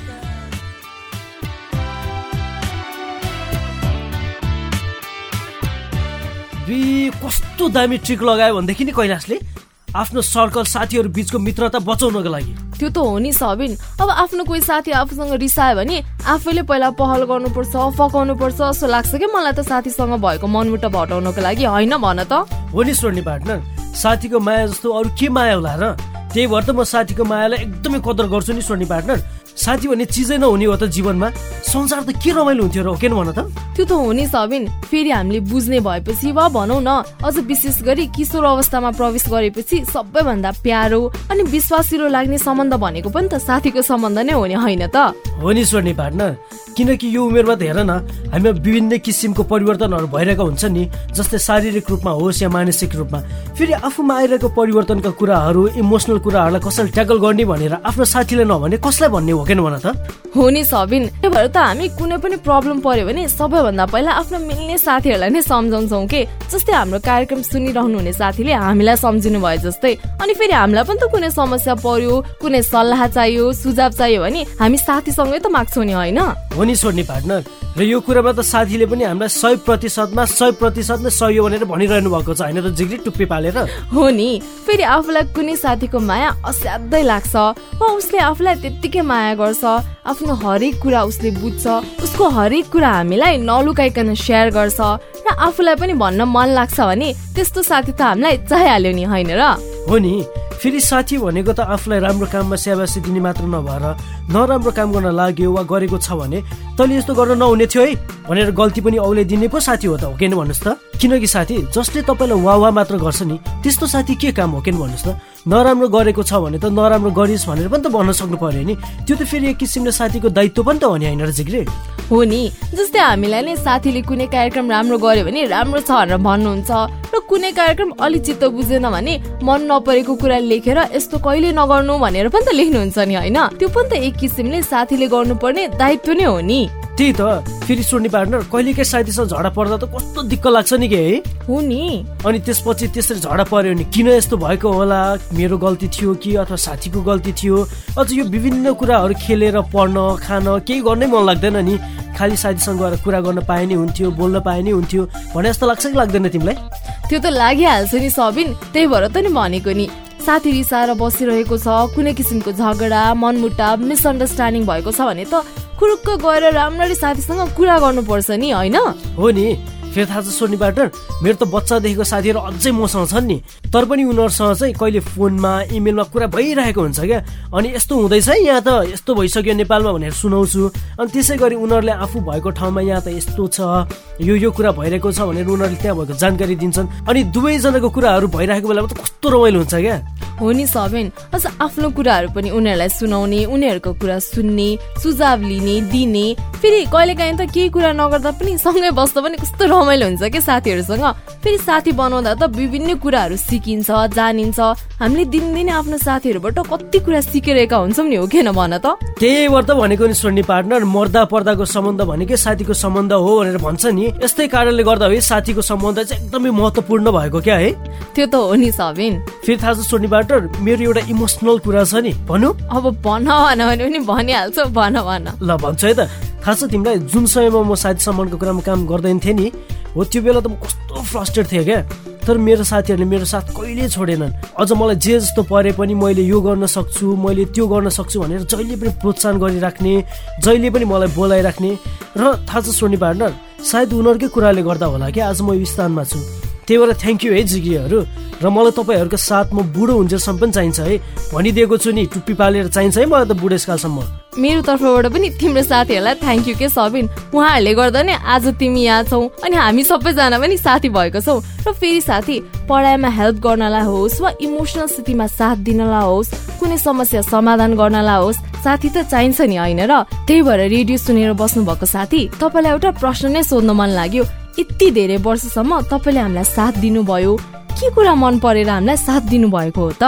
कस्तो दामी ट्रिक लगायो भनेदेखि नि कैलाशले आफ्नो सर्कल साथीहरू बीचको मित्रता बचाउनको लागि। त्यो त हो नि सबिन। अब आफ्नो कोही साथी आफूसँग रिसायो भने आफैले पहिला पहल गर्नुपर्छ, फकाउनु पर्छ जस्तो लाग्छ कि मलाई त साथीसँग भएको मनमुटाव हटाउनको लागि, होइन भन त? हो नि सोर्नी पार्टनर, साथीको माया जस्तो अरू के माया होला र? त्यही भएर त म साथीको मायालाई एकदमै कदर गर्छु नि सोर्नी पार्टनर। साथी भन्ने चिजै नहुने हो त जीवनमा, संसार त के रमाइलो हुन्थ्यो र, हो कि भन त? त्यो त हो नि सबिन। फेरि हामीले बुझ्ने भएपछि वा भनौँ न अझ विशेष गरी किशोर अवस्थामा प्रवेश गरेपछि सबैभन्दा प्यारो अनि विश्वासिलो लाग्ने सम्बन्ध भनेको पनि त साथीको सम्बन्ध नै हो नि, होइन त? हो नि सोर्नी पार्टनर, किनकि यो उमेरमा त हेर न हामीमा विभिन्न किसिमको परिवर्तनहरू भइरहेको हुन्छ नि, जस्तै शारीरिक रूपमा होस् या मानसिक रूपमा। फेरि आफूमा आइरहेको परिवर्तनका कुराहरू, इमोसनल कुराहरूलाई कसरी ट्याकल गर्ने भनेर आफ्नो साथीले नभने कसलाई भन्ने हो कि भन त? हो नि सबिन। त्यही भएर त हामी कुनै पनि प्रब्लम पर्यो भने सबैभन्दा पहिला आफ्नो मिल्ने साथीहरूलाई नै सम्झाउँछौँ के। जस्तै हाम्रो कार्यक्रम सुनिरहनु हुने साथीले हामीलाई सम्झिनु भयो जस्तै। अनि फेरि हामीलाई पनि त कुनै समस्या पर्यो, कुनै सल्लाह चाहियो, सुझाव चाहियो भने हामी साथीसँगै त माग्छौँ नि, होइन? हो नि सोर्नी पार्टनर, र यो कुरामा त साथीले पनि हामीलाई 100%मा 100% नै सही हो भनेर भनिरहनु भएको छ, होइन त जिग्री टुप्पी पालेर? हो नि। फेरि आफूलाई कुनै साथीको माया असाध्यै लाग्छ वा उसले आफूलाई त्यत्तिकै माया गर्छ, आफ्नो हरेक कुरा उसले बुझ्छ, उसको हरेक कुरा हामीलाई नलुकाइकन सेयर गर्छ र आफूलाई पनि भन्न मन लाग्छ भने त्यस्तो साथी त हामीलाई चाहिहाल्यो नि, होइन र? हो नि। फेरि साथी भनेको त आफूलाई राम्रो काममा स्याबासी दिने मात्र नभएर नराम्रो काम गर्न लाग्यो वा गरेको छ भने तैँले यस्तो गर्न नहुने थियो है भनेर गल्ती पनि औल्याइदिने पो साथी हो त, हो कि भन्नुहोस् त? किनकि साथी जसले तपाईँलाई वाह मात्र गर्छ नि त्यस्तो साथी के काम हो कि भन्नुहोस् त? नराम्रो गरेको छ भने त नराम्रो गरिस् भनेर पनि त भन्न सक्नु पर्यो नि। त्यो त फेरि एक किसिमले साथीको दायित्व पनि त हो नि, होइन र जिग्रे? हो नि। जस्तै हामीलाई नै साथीले कुनै कार्यक्रम राम्रो गर्यो भने राम्रो छ भनेर भन्नुहुन्छ र कुनै कार्यक्रम अलि चित्त बुझेन भने मन नपरेको कुरा लेखेर यस्तो कहिले नगर्नु भनेर पनि त लेख्नुहुन्छ नि, होइन? त्यो पनि त एक किसिमले साथीले गर्नुपर्ने दायित्व नै हो नि। त्यही त। फेरि सोर्नी पार्टनर, कहिलेकै साथीसँग झगडा पर्दा त कस्तो दिक्क लाग्छ नि के, है? हो नि। अनि त्यसपछि त्यसरी झगडा पर्यो नि किन यस्तो भएको होला, मेरो गल्ती थियो कि अथवा साथीको गल्ती थियो, अझ यो विभिन्न कुराहरू खेलेर पढ्न खान केही गर्नै मन लाग्दैन नि, खालि साथीसँग गएर कुरा गर्न पाए नि हुन्थ्यो, बोल्न पाए नि हुन्थ्यो भने जस्तो लाग्छ कि लाग्दैन तिमीलाई? त्यो त लागिहाल्छ नि सबिन। त्यही भएर त नि भनेको नि, साथी रिसाएर बसिरहेको छ, कुनै किसिमको झगडा, मनमुटाव, मिसअन्डरस्ट्यान्डिङ भएको छ भने त खुरुक्क गएर राम्ररी साथीसँग कुरा गर्नुपर्छ नि, होइन? हो नि। फेरि थाहा छ सोर्नी पार्टनर, मेरो त बच्चादेखिको साथीहरू अझै मसँग छन् नि, तर पनि उनीहरूसँग चाहिँ कहिले फोनमा इमेलमा कुरा भइरहेको हुन्छ क्या। अनि यस्तो हुँदैछ है यहाँ त, यस्तो भइसक्यो नेपालमा भनेर सुनाउँछु। अनि त्यसै गरी उनीहरूले आफू भएको ठाउँमा यहाँ त यस्तो छ, यो कुरा भइरहेको छ भनेर उनीहरूले त्यहाँ भएको जानकारी दिन्छन्। अनि दुवैजनाको कुराहरू भइरहेको बेलामा त कस्तो रमाइलो हुन्छ क्या। हो नि सबिन। अझ आफ्नो कुराहरू पनि उनीहरूलाई सुनाउने, उनीहरूको कुरा सुन्ने, सुझाव लिने, दिने। फेरि कहिलेकाहीँ त केही कुरा नगर्दा पनि सँगै बस्दा पनि कस्तो रमाइलो हुन्छ क्या साथीहरूसँग। फेरि साथी बनाउँदा त विभिन्न कुराहरू सिकिन्छ, जानिन्छ। हामीले दिनदिनै आफ्नो साथीहरूबाट कति कुरा सिकिरहेका हुन्छौँ नि, हो कि भन त? त्यही भएर त भनेको नि सोर्नी पार्टनर, मर्दा पर्दाको सम्बन्ध भनेकै साथीको सम्बन्ध हो भनेर भन्छ नि। यस्तै कारणले गर्दा है साथीको सम्बन्ध चाहिँ एकदमै महत्त्वपूर्ण भएको क्या, है? त्यो त हो नि सबिन। फेरि थाहा छ सोर्नी पार्टनर, मेरो एउटा इमोसनल कुरा छ नि, भनौँ? अब भन भने पनि भनिहाल्छ, भन भन। ल भन्छु है त। थाहा छ तिमीलाई, जुन समयमा म साथी सम्बन्धको कुरामा काम गर्दैन थिएँ नि, हो त्यो बेला त म कस्तो फ्रस्ट्रेट थिएँ क्या। तर मेरो साथीहरूले मेरो साथ कहिले छोडेनन्। अझ मलाई जे जस्तो परे पनि मैले यो गर्न सक्छु, मैले त्यो गर्न सक्छु भनेर जहिले पनि प्रोत्साहन गरिराख्ने, जहिले पनि मलाई बोलाइराख्ने। र थाहा छ सोर्नी पार्टनर, सायद उनीहरूकै कुराले गर्दा होला कि आज म यो स्थानमा छु। त्यही भएर थ्याङ्क यू है जिग्रीहरू। र मलाई तपाईँहरूको साथ म बुढो हुन्जेलसम्म पनि चाहिन्छ है, भनिदिएको छु नि, टुप्पी पालेर चाहिन्छ है मलाई त बुढेसकालसम्म। मेरो तर्फबाट पनि तिम्रो साथीहरूलाई थ्याङ्क यू के सबिन। उहाँहरूले गर्दा नै आज तिमी यहाँ छौ अनि हामी सबैजना पनि साथी भएको छौ। र फेरि साथी पढाइमा हेल्प गर्नलाई होस् वा इमोसनल स्थितिमा साथ दिनलाई होस्, कुनै समस्या समाधान गर्नलाई होस्, साथी त चाहिन्छ नि, होइन र? त्यही भएर रेडियो सुनेर बस्नु भएको साथी, तपाईँलाई एउटा प्रश्न नै सोध्न मन लाग्यो। यति धेरै वर्षसम्म तपाईँले हामीलाई साथ दिनुभयो, के कुरा मन परेर हामीलाई साथ दिनुभएको हो त?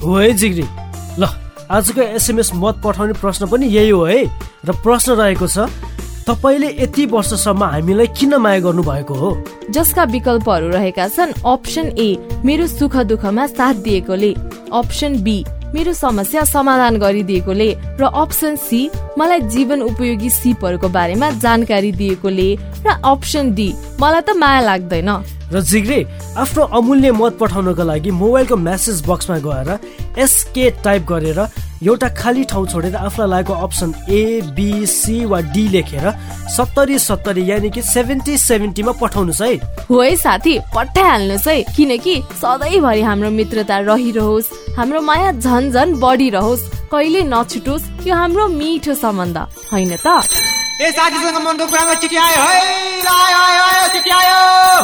हो है जिग्री। ल आजको SMS मत पठाउने प्रश्न पनि यही हो है। र प्रश्न रहेको छ, तपाईले यति वर्षसम्म हामीलाई किन माया गर्नु भएको हो? जसका विकल्पहरू रहेका छन् अप्सन ए मेरो सुख दुःखमा साथ दिएकोले, अप्सन बी मेरो समस्या समाधान गरिदिएकोले र अप्सन सी मलाई जीवन उपयोगी सिपहरूको बारेमा जानकारी दिएकोले र अप्सन डी मलाई त माया लाग्दैन। र जिग्रे आफ्नो अमूल्य मत पठाउनको लागि मोबाइलको मेसेज बक्समा गएर SK टाइप गरेर एउटा खाली ठाउँ छोडेर आफूलाई लागेको अप्सन A, B, C वा D लेखेर 7070 यानि कि 7070 मा पठाउनुस् है। हो है साथी, पठाइहाल्नुस् है, किनकि सधैँभरि हाम्रो मित्रता रहिरहोस्, हाम्रो माया झन झन बढिरहोस्, कहिले नछुटोस् यो हाम्रो मिठो सम्बन्ध, होइन त? ए साथीसँग मनको कुरामा चिठी आयो है, आयो चिठी आयो।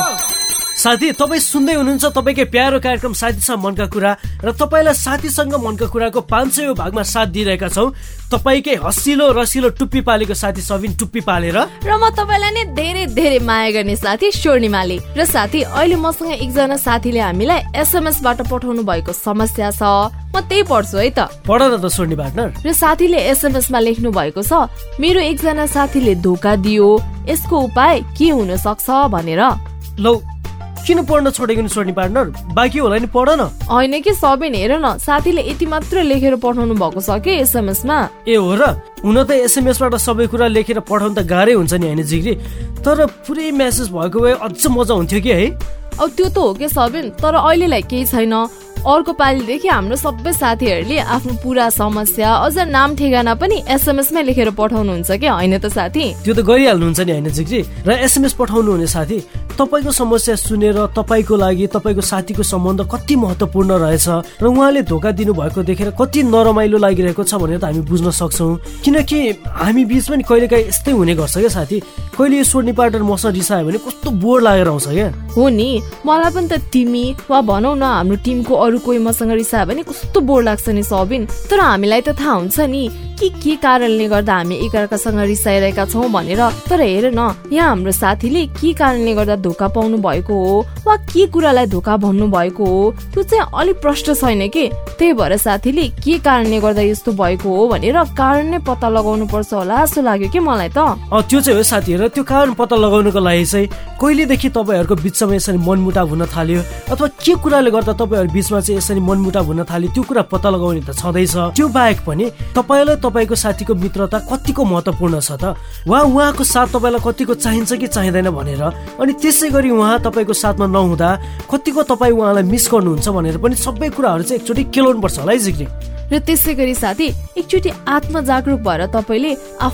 साथी तपाईँ सुन्दै हुनुहुन्छ तपाईँकै प्यारो कार्यक्रम साथीसँग मनका कुरा र तपाईँलाई साथीसँग मनका कुराको 500औं भागमा साथ दिइरहेका छौँ। तपाईँकै हँसिलो रसिलो टुप्पी पालेको साथी सबिन टुप्पी पालेर र म तपाईँलाई नै धेरै धेरै माया गर्ने साथी स्वर्णिमाले। र साथी अहिले मसँग एकजना साथीले हामीलाई SMS बाट पठाउनु भएको समस्या छ, म त्यही पढ्छु है त। पढ न त स्वर्णी पार्टनर। र साथीले SMS मा लेख्नु भएको छ, मेरो एकजना साथीले धोका दियो, यसको उपाय के हुन सक्छ भनेर। लौ किन पढ्न छोडेको नि स्वर्णी पार्टनर, बाँकी होला नि, पढ न। होइन कि सबिन हेर न, साथीले यति मात्र लेखेर पठाउनु भएको छ कि SMS मा। ए हो र? हुन त SMS बाट सबै कुरा लेखेर पठाउनु त गाह्रै हुन्छ नि होइन जिग्री, तर पुरै मेसेज भएको भए अझ मजा हुन्थ्यो कि है। अब त्यो त हो कि सबिन, तर अहिलेलाई केही छैन। अर्को पालिदेखि हाम्रो सबै साथीहरूले आफ्नो पुरा समस्या अझ नाम ठेगाना पनि SMS मै लेखेर पठाउनुहुन्छ कि, होइन त साथी? त्यो त गरिहाल्नुहुन्छ नि होइन जिग्री। र SMS पठाउनु हुने साथी तपाईको समस्या सुनेर तपाईको लागि तपाईको साथीको सम्बन्ध कति महत्त्वपूर्ण रहेछ र उहाँले धोका दिनु भएको देखेर कति नरमाइलो लागिरहेको छ भनेर त हामी बुझ्न सक्छौँ। किनकि हामी बीच पनि कहिलेकाहीँ यस्तै हुने गर्छ क्या साथी, कहिले यो स्वर्णी पार्टनर मसँग रिसायो भने कस्तो बोर लागेर आउँछ क्या। हो नि, मलाई पनि त तिमी वा भनौ न हाम्रो टिमको अरू कोही मसँग रिसायो भने कस्तो बोर लाग्छ नि सबिन। तर हामीलाई त थाहा हुन्छ नि के कारणले गर्दा हामी एकअर्कासँग रिसाइरहेका छौँ भनेर। तर हेर न, यहाँ हाम्रो साथीले के कारणले गर्दा धोका पाउनु भएको हो वा के कुरालाई धोका भन्नु भएको हो त्यो चाहिँ अलि प्रष्ट छैन कि। त्यही भएर साथीले के कारणले गर्दा यस्तो भएको हो भनेर कारण नै पत्ता लगाउनु पर्छ होला जस्तो लाग्यो कि मलाई त। त्यो चाहिँ हो साथीहरु, त्यो कारण पत्ता लगाउनको लागि चाहिँ कहिलेदेखि तपाईहरुको बीचमा यसरी मनमुटाव हुन थाल्यो अथवा के कुराले गर्दा तपाईहरु बीचमा चाहिँ यसरी मनमुटाव हुन थाल्यो त्यो कुरा पत्ता लगाउने त छँदैछ। त्यो बाहेक पनि तपाईलाई तपाईको साथीको मित्रता कतिको महत्त्वपूर्ण छ त, वा उहाँको साथ तपाईलाई कतिको चाहिन्छ कि चाहिँदैन भनेर, अनि त्यसै गरी उहाँ तपाईको साथमा नहुँदा कतिको तपाई उहाँलाई मिस गर्नुहुन्छ भनेर पनि सबै कुराहरु चाहिँ एकचोटी केलाउनु पर्छ होला है जिग्री। र त्यसै गरी साथी एकचोटि आत्मजागरुक भएर तपाईले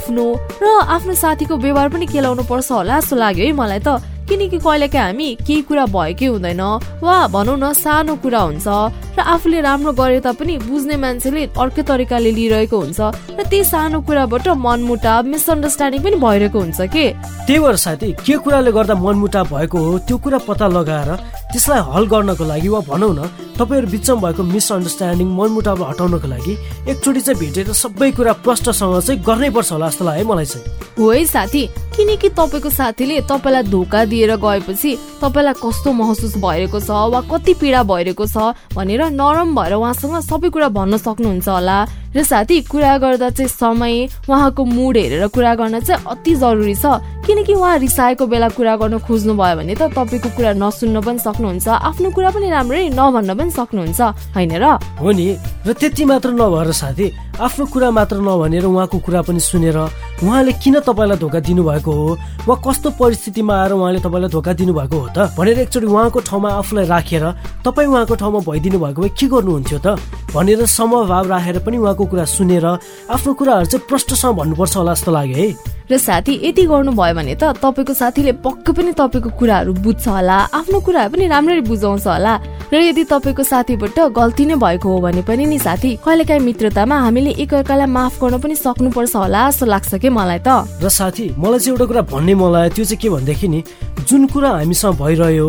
आफ्नो साथीको व्यवहार पनि केलाउनु पर्छ होला जस्तो लाग्यो है मलाई त। किनकि कहिलेकाहीँ हामी केही कुरा भएकै हुँदैन वा भनौँ न सानो कुरा हुन्छ र आफूले राम्रो गरे तापनि बुझ्ने मान्छेले अर्कै तरिकाले लिइरहेको हुन्छ र त्यही सानो कुराबाट मनमुटाव मिसअन्डरस्ट्यान्डिङ पनि भइरहेको हुन्छ कि। त्यही भएर साथी के कुराले गर्दा मनमुटाव भएको हो त्यो कुरा पत्ता लगाएर त्यसलाई हल गर्नको लागि वा भनौँ न तपाईहरु बीचमा भएको मिसअन्डरस्ट्यान्डिङ मनमुटाव हटाउनको लागि एकचोटि चाहिँ भेटेर सबै कुरा प्रष्टसँग चाहिँ गर्नै पर्छ होला जस्तो लाग्यो मलाई चाहिँ। हो है साथी, किनकि तपाईको साथीले तपाईलाई धोका दिएर गएपछि तपाईलाई कस्तो महसुस भइरहेको छ वा कति पीडा भइरहेको छ भनेर नरम भएर उहाँसँग सबै कुरा भन्न सक्नुहुन्छ होला। र साथी कुरा गर्दा चाहिँ समय उहाँको मुड हेरेर कुरा गर्न चाहिँ अति जरुरी छ। किनकि उहाँ रिसाएको बेला कुरा गर्न खोज्नु भयो भने त तपाईको कुरा नसुन्न पनि सक्नुहुन्छ, आफ्नो कुरा पनि राम्ररी नभन्न पनि सक्नुहुन्छ, हैन र? हो नि, र त्यति मात्र नभएर साथी आफ्नो कुरा मात्र नभनेर उहाँको कुरा पनि सुनेर उहाँले किन तपाईलाई धोका दिनुभएको हो वा कस्तो परिस्थितिमा आएर उहाँले तपाईलाई धोका दिनुभएको हो त भनेर एकचोटि उहाँको ठाउँमा आफूलाई राखेर तपाई उहाँको ठाउँमा भइदिनु भएको भए के गर्नुहुन्थ्यो त भनेर समभाव राखेर पनि उहाँको कुरा सुनेर आफ्नो कुराहरु चाहिँ प्रष्टसँग भन्नुपर्छ होला जस्तो लाग्यो है। र साथी यति गर्नुभयो भने त तपाईको साथीले पक्कै पनि तपाईको कुराहरु बुझ्छ होला, आफ्नो कुराहरु पनि राम्ररी बुझाउँछ होला। र यदि तपाईको साथीबाट गल्ती नै भएको हो भने पनि नि साथी कहिलेकाहीँ मित्रतामा हामीले एकअर्कालाई माफ गर्न पनि सक्नुपर्छ होला जस्तो लाग्छ के मलाई त। र साथी मलाई चाहिँ एउटा कुरा भन्ने मलाई त्यो चाहिँ के भन्देखि नि जुन कुरा हामीसँग भइरह्यो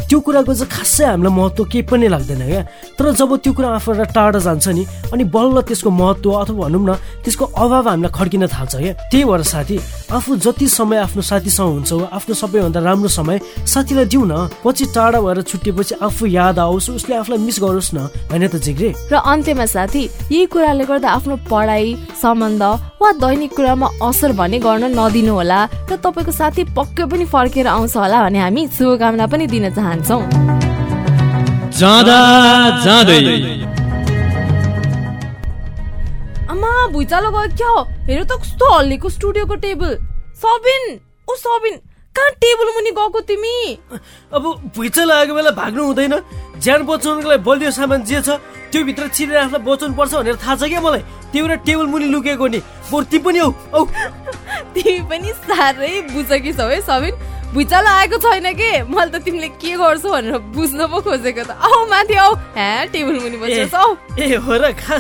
त्यो कुराको चाहिँ खासै हामीलाई महत्त्व केही पनि लाग्दैन क्या। तर जब त्यो कुरा आफूबाट टाढा जान्छ नि अनि बल्ल त्यसको महत्त्व अथवा भनौँ न त्यसको अभाव हामीलाई खड्किन थाल्छ क्या। त्यही भएर साथी आफू जति समय आफ्नो साथीसँग हुन्छ आफ्नो सबैभन्दा राम्रो समय साथीलाई दिउँ न। पछि टाढा भएर छुट्टिएपछि आफू याद आओस्, उसले आफूलाई मिस गरोस् न, होइन त जिग्रे? र अन्त्यमा साथी यही कुराले गर्दा आफ्नो पढाइ, सम्बन्ध वा दैनिक कुरामा असर भने गर्न नदिनु होला र तपाईँको साथी पक्कै पनि फर्केर आउँछ होला भने हामी शुभकामना पनि दिन चाहन्छौँ। आमा भुइँचालो गयो क्या हो? हेर त कस्तो हल्लेको स्टुडियोको टेबल। सबिन, ओ सबिन, कहाँ टेबल मुनि गएको तिमी? अब भुइँचालो आएको बेला भाग्नु हुँदैन। ज्यान बचाउनुको लागि बलियो सामान जे छ त्यो भित्र छिरेर आफूलाई बचाउनु पर्छ भनेर थाहा छ क्या मलाई। त्यो बेला टेबल मुनि लुकेको नि। बरु ती पनि औ तिमी पनि साह्रै बुझकी छौ है सबिन। भुइँचालो आएको छैन के, मैले त तिमीले के गर्छौ भनेर बुझ्न पो खोजेको त। आऊ माथि आऊ। टेबल मुनि बसेछ औ। ए हो र, खास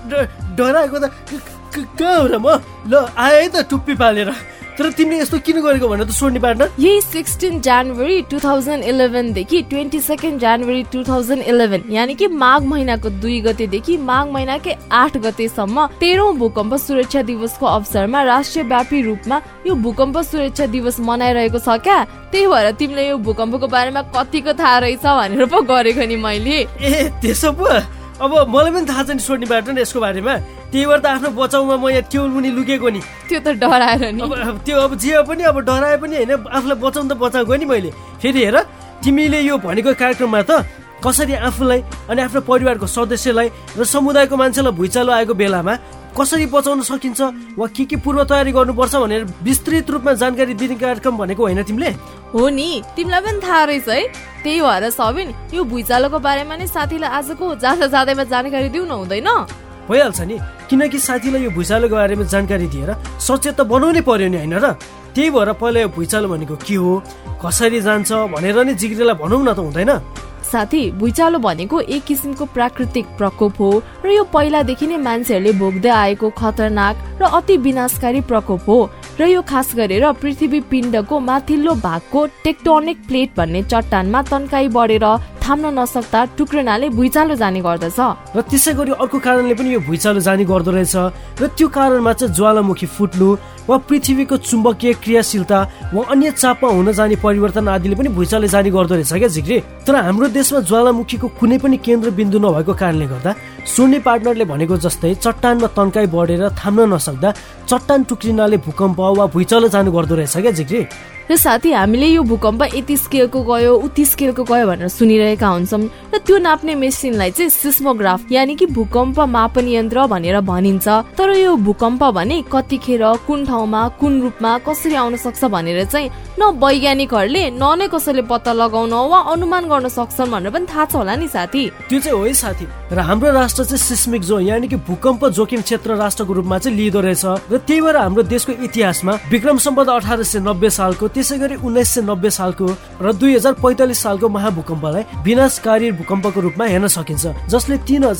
डराएको त कहाँ हो र म? ल आए त टुप्पी पालेर। तर तिमीले यस्तो किन गरेको भनेर त सोध्ने पार्टनर? यही 16 जनवरी 2011 देखि 22 जनवरी 2011 यानी कि माघ महिनाको 2 गतेदेखि माघ महिनाकै 8 गतेसम्म 13औं भूकम्प सुरक्षा दिवसको अवसरमा राष्ट्रव्यापी रूपमा यो भूकम्प सुरक्षा दिवस मनाइरहेको छ क्या। त्यही भएर तिमीले यो भूकम्पको बारेमा कतिको थाहा रहेछ भनेर पो गरेको नि मैले। ए त्यसो पो? अब मलाई पनि थाहा छ नि सोध्ने पार्टनर यसको बारेमा। त्यही भएर त आफ्नो बचाउमा म यहाँ टेबल मुनि लुकेको नि। त्यो त डराएर नि। अब त्यो अब जे पनि अब डराए पनि होइन, आफूलाई बचाउनु त बचाएको नि मैले। फेरि हेर तिमीले यो भनेको कार्यक्रममा त कसरी आफूलाई अनि आफ्नो परिवारको सदस्यलाई र समुदायको मान्छेलाई भुइँचालो आएको बेलामा कसरी बचाउन सकिन्छ वा के पूर्व तयारी गर्नुपर्छ भनेर विस्तृत रूपमा जानकारी दिने कार्यक्रम भनेको होइन तिमीले? हो नि, तिमीलाई पनि थाहा रहेछ है। त्यही भएर सबिन यो भुइँचालोको बारेमा नै साथीलाई आजको जाँदा जाँदैमा जानकारी दिउन हुँदैन? भइहाल्छ नि, किनकि साथीलाई यो भुइँचालोको बारेमा जानकारी दिएर सचेत त बनाउनै पर्यो नि, होइन र? त्यही भएर पहिला यो भुइँचालो भनेको के हो, कसरी जान्छ भनेर नि जिग्रेलाई भनौँ न त हुँदैन? साथी भुइँचालो भनेको एक किसिमको प्राकृतिक प्रकोप हो र यो पहिलादेखि नै मान्छेहरूले भोग्दै आएको खतरनाक र अति विनाशकारी प्रकोप हो र यो खास गरेर पृथ्वी पिण्डको माथिल्लो भागको टेक्टोनिक प्लेट भन्ने चट्टानमा तन्काई बढेर थाम्न नसक्दा टुक्रिनाले भुइँचालो जाने गर्दछ। र त्यसै गरी अर्को कारणले पनि यो भुइँचालो जाने गर्दो रहेछ र त्यो कारणमा चाहिँ ज्वालामुखी फुट्नु वा पृथ्वीको चुम्बकीय क्रियाशीलता वा अन्य चापमा हुन जाने परिवर्तन आदिले पनि भुइँचालो जाने गर्दो रहेछ क्या जिग्रे। तर हाम्रो देशमा ज्वालामुखीको कुनै पनि केन्द्रबिन्दु नभएको कारणले गर्दा सोनी पार्टनरले भनेको जस्तै चट्टानमा तन्काई बढेर थाम्न नसक्दा चट्टान टुक्रिनाले भूकम्प वा भुइँचालो जानु गर्दो रहेछ क्या जिग्रे। र साथी हामीले यो भूकम्प यति स्केलको गयो उति स्केलको गयो भनेर सुनिरहेका हुन्छौँ र त्यो नाप्ने मेसिनलाई चाहिँ सिस्मोग्राफ यानी कि भूकम्प मापन यन्त्र भनेर भनिन्छ। तर यो भूकम्प भने कतिखेर कुन ठाउँमा कुन रूपमा कसरी आउन सक्छ भनेर चाहिँ न वैज्ञानिकहरूले न नै कसैले पत्ता लगाउन वा अनुमान गर्न सक्छन् भनेर पनि थाहा छ होला नि साथी? त्यो चाहिँ हो है साथी। र हाम्रो राष्ट्र चाहिँ सिस्मिक जोन यानी कि भूकम्प जोखिम क्षेत्र राष्ट्रको रूपमा चाहिँ लिँदो रहेछ र त्यही भएर हाम्रो देशको इतिहासमा विक्रम सम्वत 1890 सालको त्यसै गरी 1990 सालको र 2045 सालको महाभूकम्पलाई विनाशकारी भूकम्पको रूपमा हेर्न सकिन्छ, जसले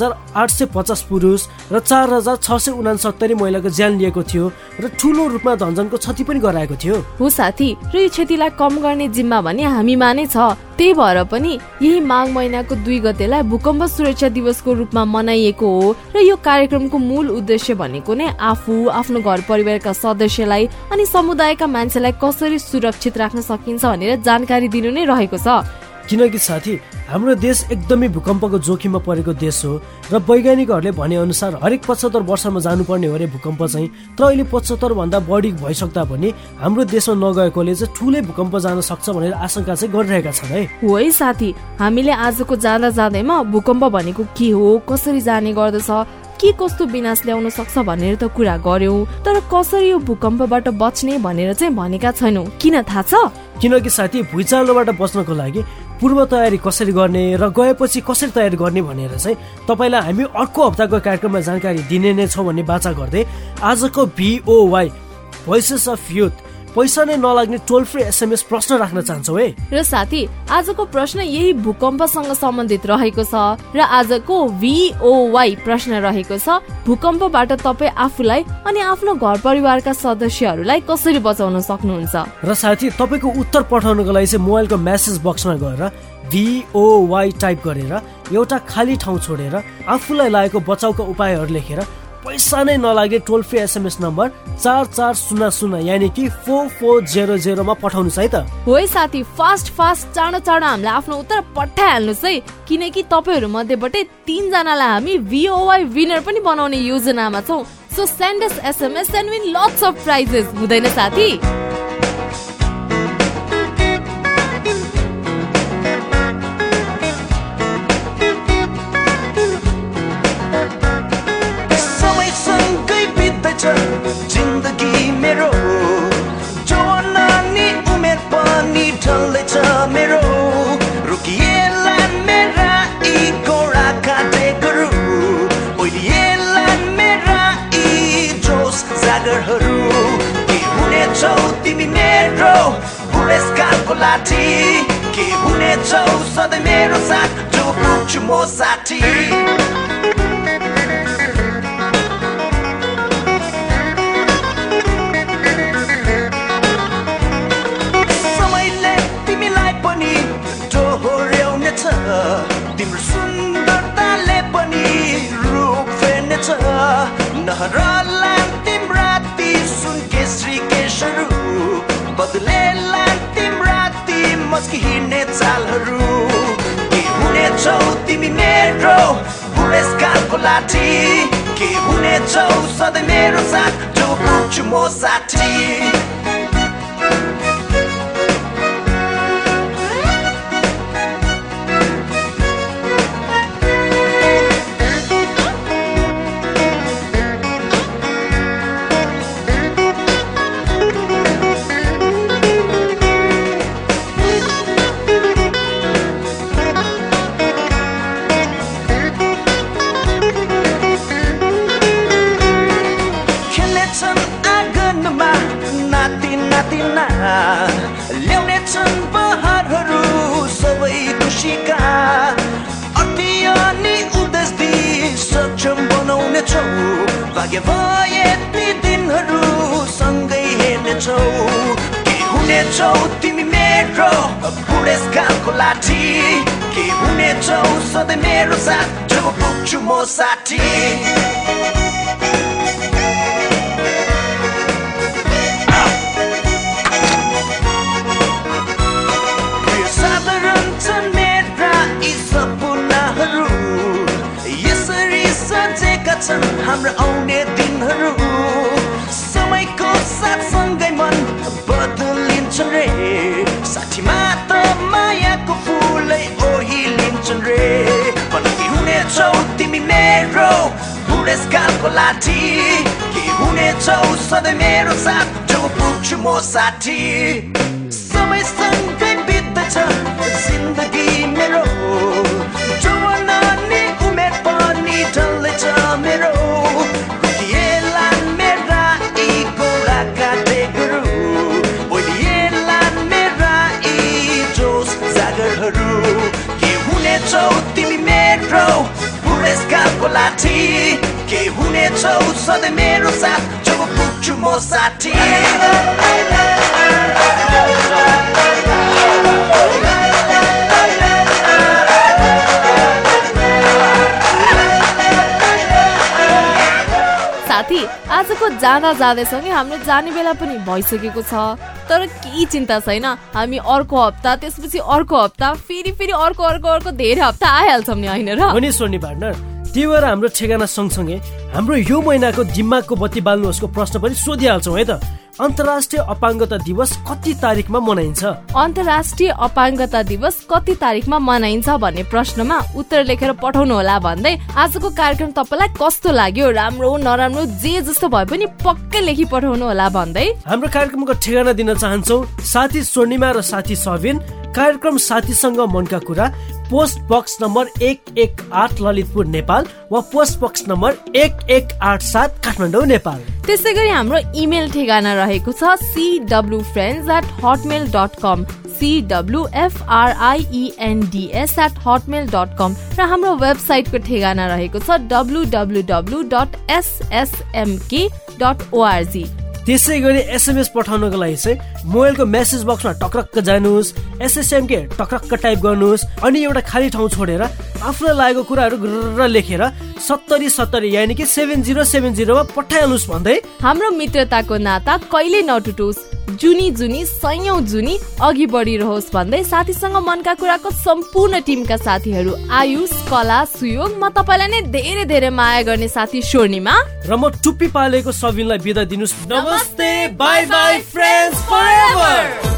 3850 पुरुष र 4669 महिलाको ज्यान लिएको थियो र ठूलो रूपमा धनजनको क्षति पनि गराएको थियो। हो साथी, र यो क्षतिलाई कम गर्ने जिम्मा भने हामीमा नै छ। त्यही भएर पनि यही माघ महिनाको 2 गतेलाई भूकम्प सुरक्षा दिवसको रूपमा मनाइएको हो र यो कार्यक्रमको मूल उद्देश्य भनेको नै आफू, आफ्नो घर परिवारका सदस्यलाई अनि समुदायका मान्छेलाई कसरी सुरक्षित राख्न सकिन्छ भनेर जानकारी दिनु नै रहेको छ। किनकि साथी हाम्रो देश एकदमै भूकम्पको जोखिममा परेको देश हो र वैज्ञानिकहरूले भने अनुसार हरेक 75 वर्षमा जानुपर्ने हो अरे भूकम्प चाहिँ। तर अहिले 75 भन्दा बढी भइसक्दा पनि हाम्रो देशमा नगएकोले चाहिँ ठुलै भूकम्प जान सक्छ भनेर आशंका चाहिँ गरिरहेका छन् है। हो है साथी, हामीले आजको जाँदा जाँदैमा भूकम्प भनेको के हो, कसरी जाने गर्दछ, के कस्तो विनाश ल्याउन सक्छ भनेर त कुरा गर्यौं, तर कसरी यो भूकम्पबाट बच्ने भनेर चाहिँ भनेका छैनौं। किन थाहा छ? किनकि साथी भुइँचालोबाट बच्नको लागि पूर्व तयारी कसरी गर्ने र गएपछि कसरी तयारी गर्ने भनेर चाहिँ तपाईलाई हामी अर्को हप्ताको कार्यक्रममा जानकारी दिने नै छौं भन्ने बाचा गर्दै आजको VOY भोइसेस अफ युथ पैसा नै नलाग्ने टोल फ्री SMS प्रश्न राख्न चाहन्छौ है। र साथी आजको प्रश्न यही भूकम्पसँग सम्बन्धित रहेको छ र आजको VOY प्रश्न रहेको छ भूकम्पबाट तपाई आफूलाई अनि आफ्नो घर परिवारका सदस्यहरूलाई कसरी बचाउन सक्नुहुन्छ। र साथी तपाईको उत्तर पठाउनको लागि चाहिँ मोबाइलको मेसेज बक्समा गएर VOY टाइप गरेर एउटा खाली ठाउँ छोडेर आफूलाई लागेको बचाउका उपायहरू लेखेर पैसा नै नलागे टोल फ्री SMS नम्बर 4400 यानि कि 4400 मा पठाउनुस् है त। होइ साथी, फास्ट चाँडो हामीलाई आफ्नो उत्तर पठाइहाल्नुस् है, किनकि तपाईहरु मध्येबाटै 3 जनालाई हामी VOY विनर पनि बनाउने योजनामा छौं। So send us SMS and win lots of prizes, हुँदैन साथी? जिन्दगी मेरो जवाना नि उमेर पनि ढल्दैछ मेरो रोकिएला मेरा यी गोडा काटेकोहरू ओइलिएला मेरा यी जोस जागरहरू के हुनेछौ तिमी मेरो बुढेसकालको लाठी के हुनेछौ सधैँ मेरो साथ जो पुग्छु म साथी तिम्रो सुन्दरताले पनि रूप फेर्नेछ नहरला तिम्रा ती सुनकेश्री केशहरू बदलेला तिम्रा ती मस्की हिँड्ने चालहरू के हुनेछौ तिमी मेरो बुढेसकालको लाठी के हुनेछौ सधैँ मेरो साथ जो पुग्छु म साथी ल्याउने छन् बहारहरू सबै खुसीका अति अनि उद्देश्य दिई सक्षम बनाउनेछौ भाग्य भए ती दिनहरू सँगै हेर्नेछौ के हुनेछौ तिमी मेरो बुढेसकालको लाठी के हुनेछौ सधैँ मेरो साथ जब पुग्छु म साथी हाम्रो आउने दिनहरू समयको साथसँगै मन बदलिन्छन् रे साथीमा त मायाको फुलै ओहिलिन्छन् रे के हुनेछौ तिमी मेरो बुढेसकालको लाठी के हुनेछौ सधैँ मेरो साथ जब पुग्छु म साथी समयसँगै बित्दैछ जिन्दगी मेरो जवाना नि उमेर पनि ढल्दैछ मेरो रोकिएला मेरा यी गोडा काटेकोहरू ओइलिएला मेरा यी जोस जागरहरू के हुनेछौ तिमी मेरो बुढेसकालको लाठी के हुनेछौ सधैँ मेरो साथ जब पुग्छु म साथी साथी, आजको जाँदा जाँदैसँगै हाम्रो जाने बेला पनि भइसकेको छ, तर केही चिन्ता छैन। हामी अर्को हप्ता त्यसपछि अर्को हप्ता फेरि अर्को धेरै हप्ता आइहाल्छौँ नि, होइन र? हो नि सोनी पार्टनर, त्यही भएर हाम्रो ठेगाना सँगसँगै हाम्रो यो महिनाको दिमागको बत्ती बाल्नुहोस्को प्रश्न पनि सोधिहाल्छौँ है त। अन्तर्राष्ट्रिय अपाङ्गता दिवस कति तारिकमा मनाइन्छ? अन्तर्राष्ट्रिय अपाङ्गता दिवस कति तारिकमा मनाइन्छ भन्ने प्रश्नमा उत्तर लेखेर पठाउनु होला भन्दै आजको कार्यक्रम तपाईलाई कस्तो लाग्यो, राम्रो नराम्रो जे जस्तो भए पनि पक्कै लेखी पठाउनु होला भन्दै हाम्रो कार्यक्रमको ठेगाना दिन चाहन्छौँ साथी स्वर्णिमा र साथी सबिन, कार्यक्रम साथीसँग मनका कुरा, post box number 118 Lalitpur Nepal वा post box number 1187 Kathmandu Nepal. त्यसै गरी हाम्रो इमेल ठेगाना रहेको छ cwfriends@hotmail.com cwfriends@hotmail.com र हाम्रो वेबसाइटको ठेगाना रहेको छ www.ssmk.org। त्यसै गरी SMS पठाउनको लागि चाहिँ मोबाइलको मेसेज बक्समा टक्रक्क जानुहोस्, SSMK टक्रक्क टाइप गर्नुहोस् अनि एउटा खाली ठाउँ छोडेर आफूलाई लागेको कुराहरू गुर्र लेखेर 7070 यानि कि 7070 मा पठाइहाल्नुहोस् भन्दै हाम्रो मित्रताको नाता कहिले नटुटोस्, जुनी जुनी सयौं जुनी अघि बढिरहोस् भन्दै साथीसँग मनका कुराको सम्पूर्ण टिमका साथीहरू आयुष, कला, सुयोग, म तपाईलाई नै धेरै धेरै माया गर्ने साथी स्वर्णिमा र म टुप्पी पालेको सबिनलाई बिदा दिनुस्। नमस्ते, बाई बाई फ्रेन्ड्स फरएभर।